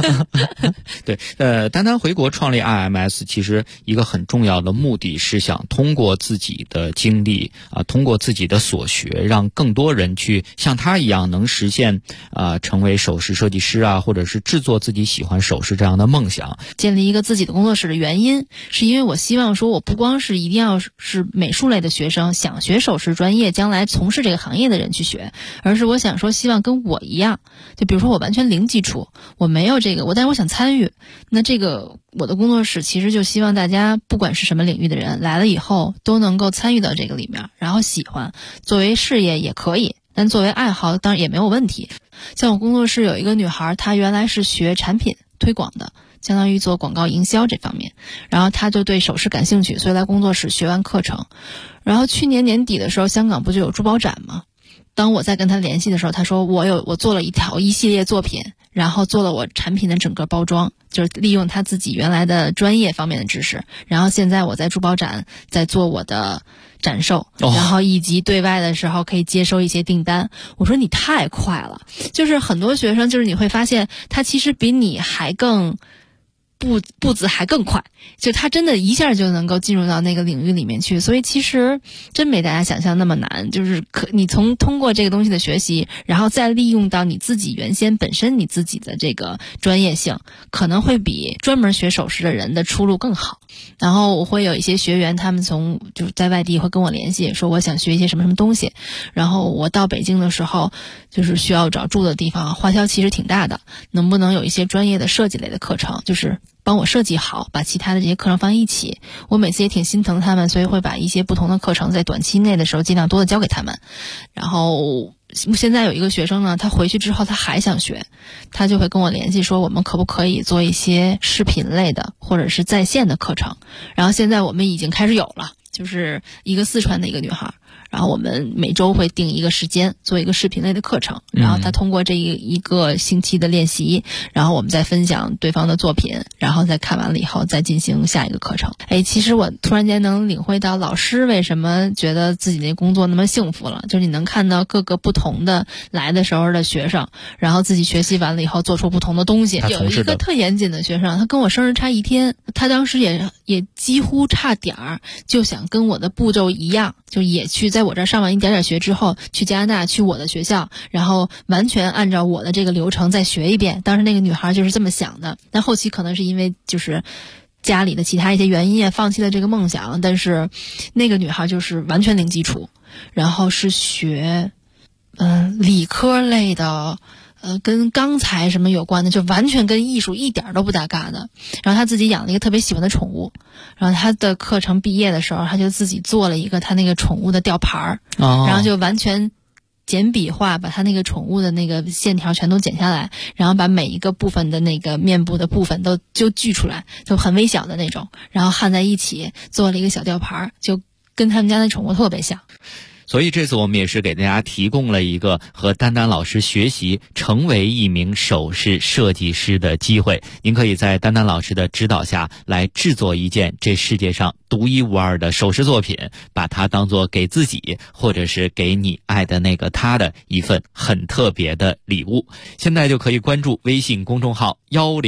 对，丹丹回国创立 IMS 其实一个很重要的目的是想通过自己的经历通过自己的所学，让更多人去像他一样能实现成为首饰设计师或者是制作自己喜欢首饰这样的梦想。 建立一个自己的工作室的原因是因为我希望说我不光是一定要是美术类的学生想学首饰专业将来从事这个行业的人去学，而是我想说希望跟我一样，就比如说我完全零基础，我没有这个但是我想参与，那这个我的工作室其实就希望大家不管是什么领域的人来了以后都能够参与到这个里面，然后喜欢，作为事业也可以，但作为爱好当然也没有问题。像我工作室有一个女孩，她原来是学产品推广的，相当于做广告营销这方面，然后她就对首饰感兴趣，所以来工作室学完课程。然后去年年底的时候，香港不就有珠宝展吗？当我在跟她联系的时候，她说我做了一系列作品，然后做了我产品的整个包装，就是利用她自己原来的专业方面的知识，然后现在我在珠宝展在做我的展售，然后以及对外的时候可以接收一些订单。我说你太快了，就是很多学生就是你会发现他其实比你还更步子还更快，就他真的一下就能够进入到那个领域里面去，所以其实真没大家想象那么难，就是你通过这个东西的学习，然后再利用到你自己原先本身你自己的这个专业性，可能会比专门学首饰的人的出路更好。然后我会有一些学员，他们就是在外地会跟我联系，说我想学一些什么东西，然后我到北京的时候就是需要找住的地方，花销其实挺大的，能不能有一些专业的设计类的课程，就是帮我设计好，把其他的这些课程放一起。我每次也挺心疼他们，所以会把一些不同的课程在短期内的时候尽量多的教给他们。然后现在有一个学生呢，他回去之后他还想学，他就会跟我联系说我们可不可以做一些视频类的或者是在线的课程。然后现在我们已经开始有了，就是一个四川的一个女孩，然后我们每周会定一个时间做一个视频类的课程，然后他通过这一个星期的练习，然后我们再分享对方的作品，然后再看完了以后再进行下一个课程。其实我突然间能领会到老师为什么觉得自己的工作那么幸福了，就是你能看到各个不同的来的时候的学生，然后自己学习完了以后做出不同的东西。有一个特严谨的学生，他跟我生日差1天，他当时也几乎差点儿就想跟我的步骤一样，就也去在我这儿上完一点学之后去加拿大去我的学校，然后完全按照我的这个流程再学一遍。当时那个女孩就是这么想的，但后期可能是因为就是家里的其他一些原因也放弃了这个梦想。但是那个女孩就是完全零基础，然后是学理科类的，跟钢材什么有关的，就完全跟艺术一点都不搭嘎的。然后他自己养了一个特别喜欢的宠物，然后他的课程毕业的时候，他就自己做了一个他那个宠物的吊牌然后就完全简笔画把它那个宠物的那个线条全都剪下来，然后把每一个部分的那个面部的部分都就锯出来，就很微小的那种，然后焊在一起做了一个小吊牌，就跟他们家的宠物特别像。 所以这次我们也是给大家提供了一个和丹丹老师学习成为一名首饰设计师的机会。您可以在丹丹老师的指导下来制作一件这世界上独一无二的首饰作品，把它当作给自己或者是给你爱的那个他的一份很特别的礼物。现在就可以关注微信公众号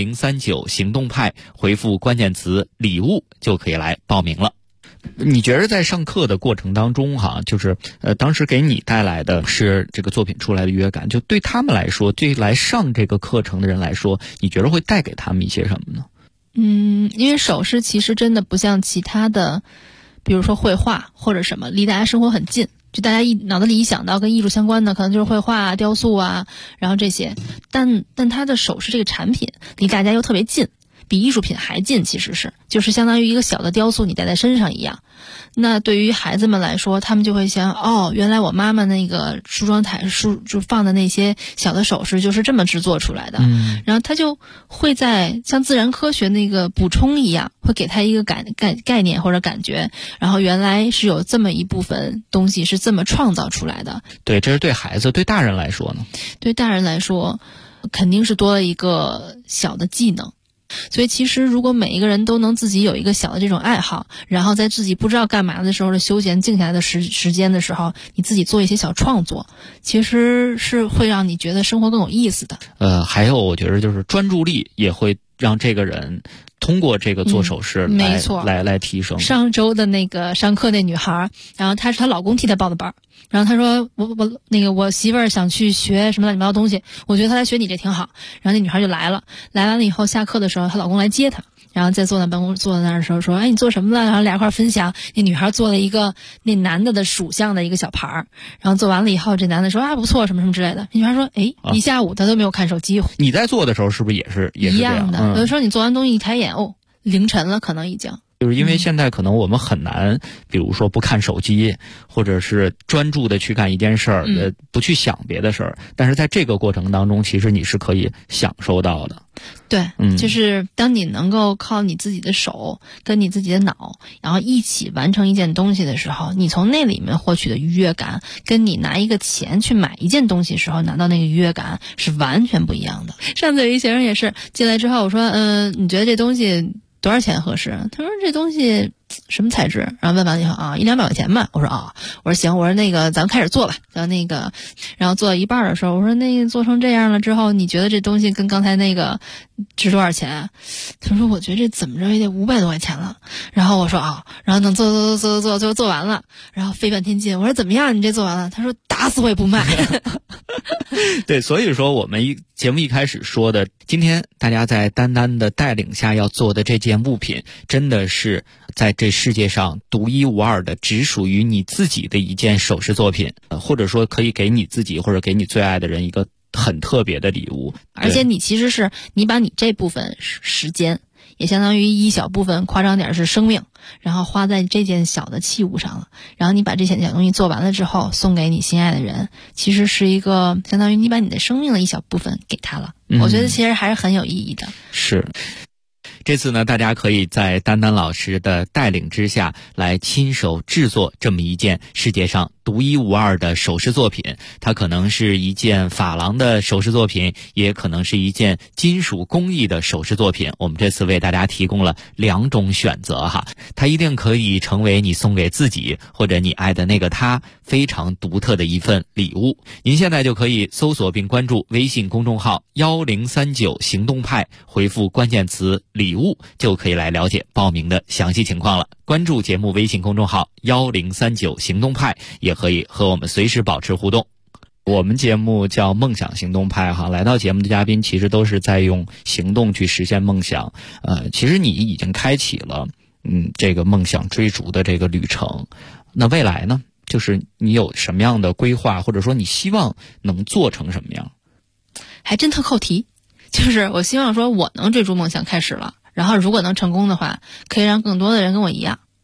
1039行动派，回复关键词礼物就可以来报名了。你觉得在上课的过程当中就是当时给你带来的是这个作品出来的愉悦感，就对他们来说，对来上这个课程的人来说，你觉得会带给他们一些什么呢？ 因为首饰其实真的不像其他的，比如说绘画或者什么，离大家生活很近。就大家脑子里一想到跟艺术相关的，可能就是绘画啊、雕塑啊，然后这些。但它的首饰这个产品离大家又特别近。比艺术品还近，其实是就是相当于一个小的雕塑你戴在身上一样。那对于孩子们来说，他们就会想，原来我妈妈那个梳妆台就放的那些小的首饰就是这么制作出来的。然后他就会在像自然科学那个补充一样，会给他一个概念或者感觉，然后原来是有这么一部分东西是这么创造出来的。 对，这是对孩子。对大人来说呢？ 对大人来说肯定是多了一个小的技能。所以其实如果每一个人都能自己有一个小的这种爱好，然后在自己不知道干嘛的时候的休闲静下来的时间的时候，你自己做一些小创作，其实是会让你觉得生活更有意思的。 还有我觉得就是专注力也会让这个人通过这个做首饰没错来提升。 上周的那个上课那女孩，然后她是她老公替她报的班，然后她说我媳妇儿想去学什么乱七八糟东西，我觉得她来学你这挺好。然后那女孩就来完了以后下课的时候她老公来接她，然后在坐在办公室坐在那儿的时候说，你做什么了？然后俩一块分享。那女孩做了一个那男的属相的一个小牌儿，然后做完了以后这男的说不错什么什么之类的。那女孩说一下午他都没有看手机。你在做的时候是不是也是一样的？有的时候你做完东西一抬眼凌晨了，可能已经。 就是因为现在可能我们很难，比如说不看手机，或者是专注的去干一件事儿，不去想别的事儿。但是在这个过程当中，其实你是可以享受到的。 对，就是当你能够靠你自己的手跟你自己的脑，然后一起完成一件东西的时候，你从那里面获取的愉悦感，跟你拿一个钱去买一件东西的时候拿到那个愉悦感是完全不一样的。上次有一学生也是进来之后，我说你觉得这东西多少钱合适？他说这东西什么材质？然后问完以后100-200块钱吧。我说我说行，我说那个咱们开始做吧。然后做到一半的时候，我说那个做成这样了之后，你觉得这东西跟刚才那个值多少钱？他说我觉得这怎么着也得500多块钱了。然后我说然后等做，最后做完了，然后费半天劲。我说怎么样？你这做完了？他说打死我也不卖。 对，所以说我们节目一开始说的，今天大家在丹丹的带领下要做的这件物品，真的是在这世界上独一无二的，只属于你自己的一件首饰作品，或者说可以给你自己或者给你最爱的人一个很特别的礼物。 而且你其实是你把你这部分时间，也相当于一小部分，夸张点是生命，然后花在这件小的器物上了。然后你把这件小东西做完了之后，送给你心爱的人，其实是一个相当于你把你的生命的一小部分给他了。我觉得其实还是很有意义的。 是。这次呢，大家可以在丹丹老师的带领之下来亲手制作这么一件世界上独一无二的首饰作品。它可能是一件珐琅的首饰作品，也可能是一件金属工艺的首饰作品。我们这次为大家提供了2种选择它一定可以成为你送给自己或者你爱的那个他非常独特的一份礼物。您现在就可以搜索并关注微信公众号1039行动派，回复关键词礼物就可以来了解报名的详细情况了。关注节目微信公众号1039行动派，也可以和我们随时保持互动。我们节目叫梦想行动派来到节目的嘉宾其实都是在用行动去实现梦想。其实你已经开启了这个梦想追逐的这个旅程。那未来呢，就是你有什么样的规划，或者说你希望能做成什么样？ 还真特扣题。就是我希望说我能追逐梦想开始了，然后如果能成功的话，可以让更多的人跟我一样，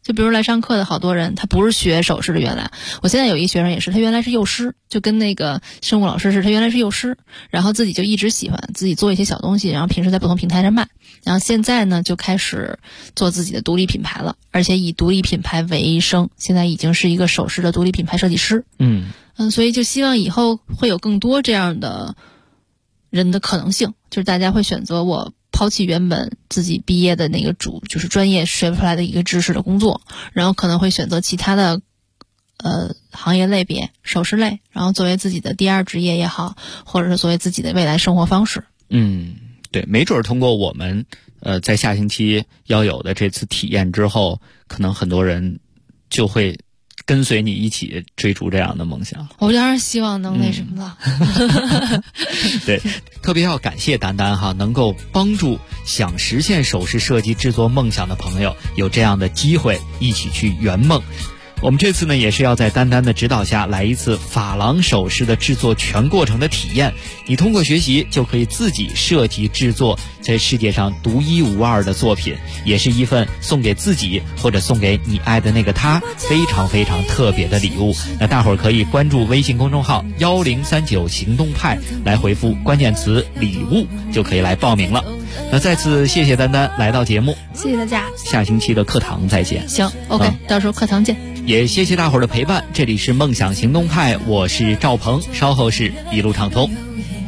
就比如来上课的好多人，他不是学首饰的，原来我现在有一学生也是，他原来是幼师，就跟那个生物老师是，他原来是幼师，然后自己就一直喜欢自己做一些小东西，然后平时在不同平台上卖，然后现在呢就开始做自己的独立品牌了，而且以独立品牌为生，现在已经是一个首饰的独立品牌设计师。所以就希望以后会有更多这样的人的可能性，就是大家会选择我抛弃原本自己毕业的那个就是专业学不出来的一个知识的工作，然后可能会选择其他的行业类别，首饰类，然后作为自己的第二职业也好，或者是作为自己的未来生活方式。 对，没准通过我们在下星期要有的这次体验之后，可能很多人就会跟随你一起追逐这样的梦想。 我当然希望能那什么了。 对，特别要感谢丹丹哈，能够帮助想实现首饰设计制作梦想的朋友有这样的机会一起去圆梦。我们这次呢也是要在丹丹的指导下来一次珐琅首饰的制作全过程的体验，你通过学习就可以自己设计制作在世界上独一无二的作品，也是一份送给自己或者送给你爱的那个他非常非常特别的礼物。那大伙儿可以关注微信公众号1039行动派，来回复关键词礼物就可以来报名了。那再次谢谢丹丹来到节目， 谢谢大家， 下星期的课堂再见。 行 OK，到时候课堂见。 也谢谢大伙儿的陪伴，这里是梦想行动派，我是赵鹏，稍后是一路畅通。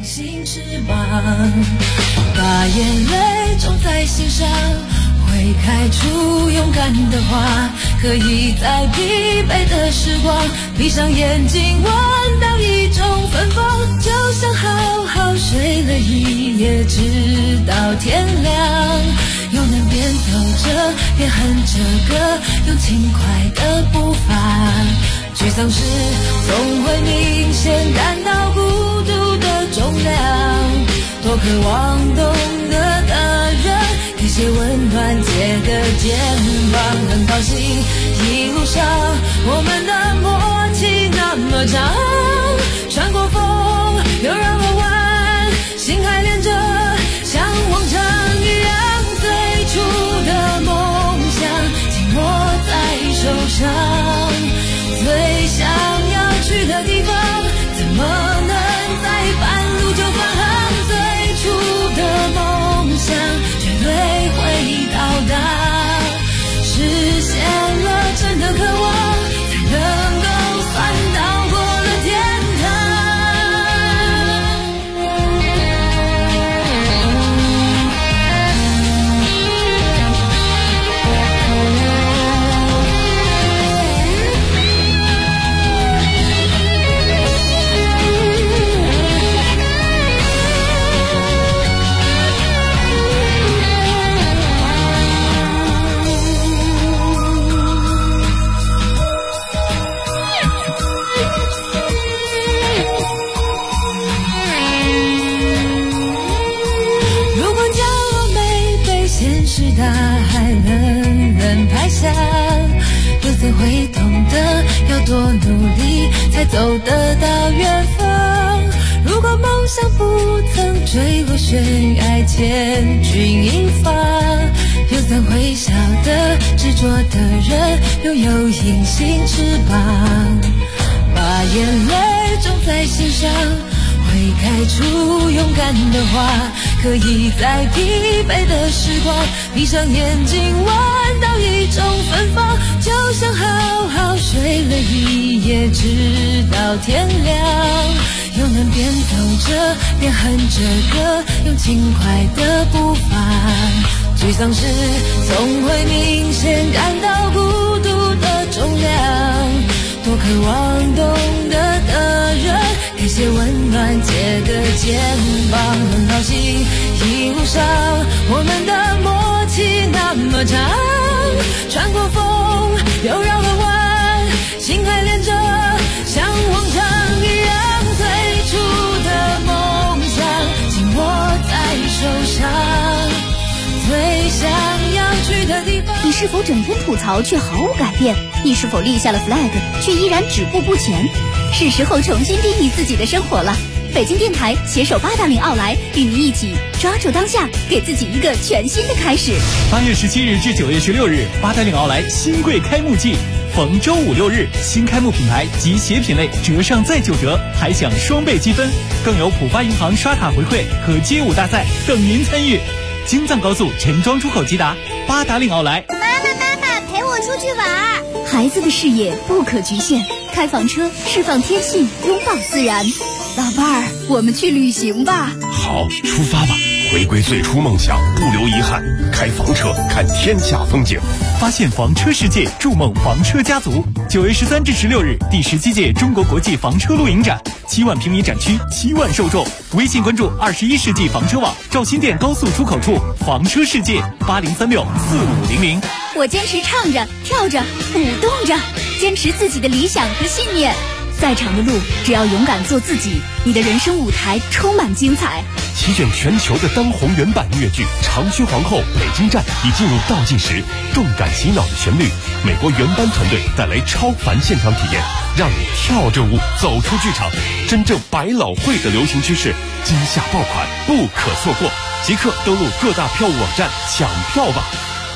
把眼泪种在心上，会开出勇敢的花，可以在疲惫的时光闭上眼睛闻到一种芬芳，就像好好睡了一夜直到天亮，又能边走着边哼着歌，用轻快的步伐，沮丧时总会明显感到孤独的重量，多渴望懂得的人给些温暖，借个肩膀，很高兴一路上我们的默契那么长，穿过风又绕了弯，心还连着像往常一样，最初的梦想紧握在手上，最想要去的地方怎么能在半路就返航，最初的梦想绝对会到达，实现了真的渴望，才能够算到过了天堂。大海冷冷拍下，又怎会懂得要多努力才走得到远方，如果梦想不曾坠落悬崖千钧一发，又怎会晓得执着的人拥有隐形翅膀，把眼泪种在心上，会开出勇敢的花，可以在疲惫的时光闭上眼睛闻到一种芬芳，就像好好睡了一夜直到天亮，又能边走着边哼着歌，用轻快的步伐，沮丧时总会明显感到孤独的重量，多渴望懂得的人给些温暖，借个肩膀，很高兴一路上我们的默契那么长，穿过风又绕了弯，心还连着像往常一样，最初的梦想紧握在手上，最想要去的地方。 你是否整天吐槽却毫无改变？你是否立下了 flag 却依然止步不前？是时候重新定义自己的生活了。 北京电台携手八达岭奥莱，与您一起抓住当下，给自己一个全新的开始。 8月17日至9月16日，八达岭奥莱新柜开幕季，逢周5、6日，新开幕品牌及鞋品类折上再9折，还享双倍积分，更有浦发银行刷卡回馈和街舞大赛等您参与。京藏高速陈庄出口即达，八达岭奥莱。 妈妈，陪我出去玩。孩子的视野不可局限，开房车释放天性，拥抱自然。老伴儿，我们去旅行吧。 好，出发吧。回归最初梦想，不留遗憾。开房车，看天下风景， 发现房车世界，筑梦房车家族。9月13至16日，第17届中国国际房车露营展，7万平米展区，7万受众。微信关注21世纪房车网，赵新店高速出口处房车世界80364500。 我坚持唱着、跳着、舞动着，坚持自己的理想和信念。再长的路，只要勇敢做自己，你的人生舞台充满精彩。 席卷全球的当红原版音乐剧《长须皇后》北京站已进入倒计时，动感洗脑的旋律，美国原班团队带来超凡现场体验，让你跳着舞走出剧场。真正百老汇的流行趋势，今夏爆款不可错过，即刻登录各大票务网站抢票吧。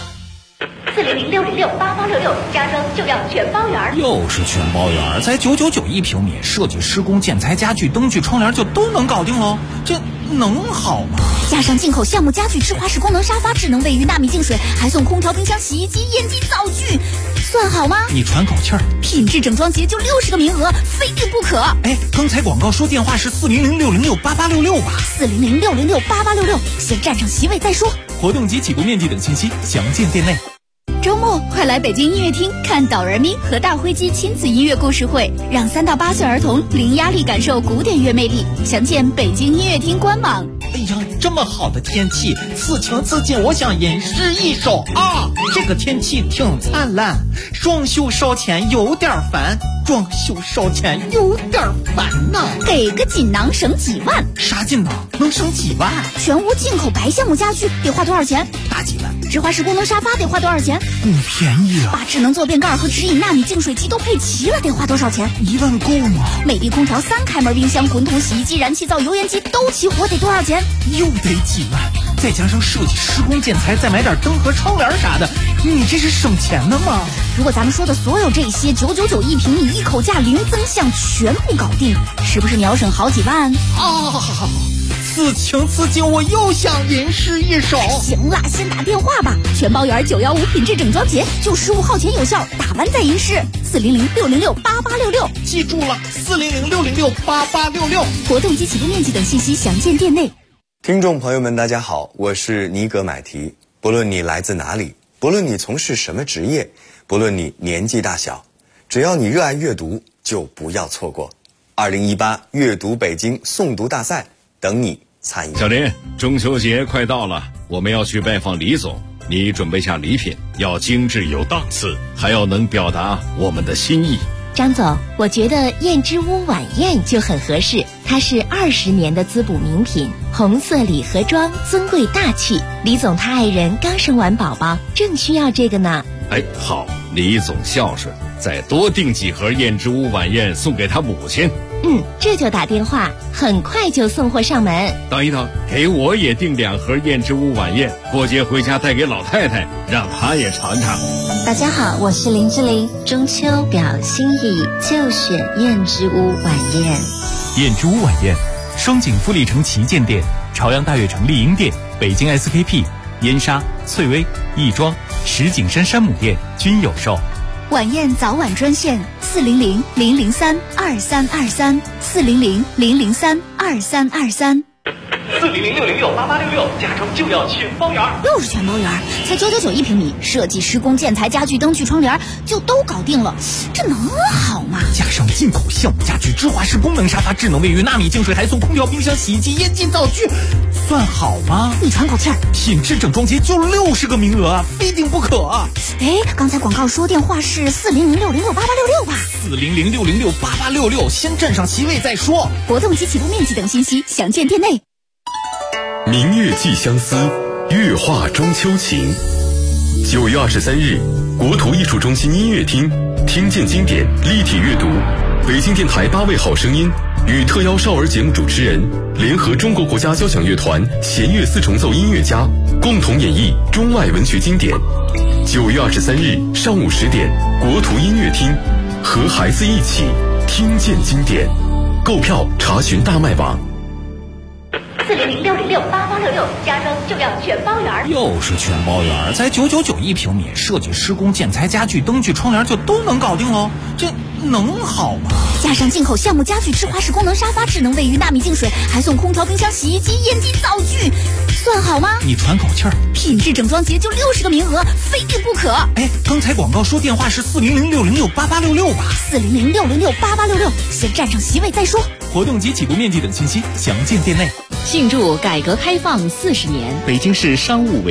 400-606-8866，家装就要全包圆。 又是全包圆，才999一平米，设计、施工、建材、家具、灯具、窗帘就都能搞定喽，这能好吗？ 加上进口橡木家具、智华式功能沙发、智能卫浴、纳米净水，还送空调、冰箱、洗衣机、烟机、灶具，算好吗？ 你喘口气儿， 品质整装节就60个名额，非订不可。 哎，刚才广告说电话是400-606-8866吧 ？400-606-8866，先占上席位再说。 活动及起步面积等信息详见店内。 周末快来北京音乐厅看导人咪和大灰鸡亲子音乐故事会，让3到8岁儿童零压力感受古典乐魅力。详见北京音乐厅官网。 哎呀，这么好的天气，此情此景，我想吟诗一首啊！这个天气挺灿烂，装修烧钱有点烦，装修烧钱有点烦呐。 给个锦囊省几万？ 啥锦囊能省几万？ 全屋进口白橡木家具得花多少钱？ 大几万。 智华式功能沙发得花多少钱？ 不便宜啊！ 把智能坐便盖和直饮纳米净水机都配齐了，得花多少钱 ？1万够吗？ 美的空调、3开门冰箱、滚筒洗衣机、燃气灶、油烟机都齐活，得多少钱？ 又得几万，再加上设计、施工、建材，再买点灯和窗帘啥的，你这是省钱的吗？ 如果咱们说的所有这些999一平米，一口价零增项，全部搞定，是不是你要省好几万？ 好。此情此景，我又想吟诗一首。 行了，先打电话吧。全包圆915品质整装节，就15号前有效，打完再吟诗。400-606-8866， 记住了，400-606-8866。 活动及起步面积等信息详见店内。 听众朋友们，大家好，我是尼格买提。不论你来自哪里，不论你从事什么职业，不论你年纪大小，只要你热爱阅读，就不要错过2018阅读北京诵读大赛。等你参与。 小林，中秋节快到了，我们要去拜访李总，你准备下礼品，要精致有档次，还要能表达我们的心意。 张总，我觉得燕之屋晚宴就很合适，它是20年的滋补名品，红色礼盒装，尊贵大气。李总他爱人刚生完宝宝，正需要这个呢。 哎，好，李总孝顺，再多订几盒燕之屋晚宴送给他母亲。 这就打电话，很快就送货上门。 等一等，给我也订2盒燕之屋晚宴，过节回家带给老太太，让她也尝尝。 大家好，我是林志玲，中秋表心意就选燕之屋晚宴。 燕之屋晚宴，双井富力城旗舰店、朝阳大悦城丽婴店、北京 SKP、燕莎、翠微、亦庄、石景山山姆店均有售。 晚宴早晚专线400-003-2323 400-003-2323。 400-606-8866，家装就要全包圆。 又是全包圆，才999一平米，设计、施工、建材、家具、灯具、窗帘就都搞定了，这能好吗？ 加上进口橡木家具、智华式功能沙发、智能卫浴、纳米净水，还送空调、冰箱、洗衣机、烟机、灶具，算好吗？ 你喘口气儿， 品质整装节就60个名额啊，非订不可啊！ 哎，刚才广告说电话是400-606-8866吧 ？400-606-8866，先占上席位再说。 活动及起步面积等信息详见店内。 明月寄相思，月画中秋情。9月23日，国图艺术中心音乐厅，听见经典，立体阅读。北京电台8位好声音与特邀少儿节目主持人联合中国国家交响乐团弦乐四重奏音乐家，共同演绎中外文学经典。9月23日上午10点，国图音乐厅，和孩子一起听见经典。购票查询大麦网。 400-606-8866，家装就要全包圆。 又是全包圆，才999一平米，设计、施工、建材、家具、灯具、窗帘就都能搞定喽，这能好吗？ 加上进口橡木家具、智华式功能沙发、智能卫浴、纳米净水，还送空调、冰箱、洗衣机、烟机、灶具，算好吗？ 你喘口气儿。 品质整装节就60个名额，非订不可。 哎，刚才广告说电话是400-606-8866吧 ？400-606-8866，先占上席位再说。 活动及起步面积等信息详见店内。 庆祝改革开放40年， 北京市商务委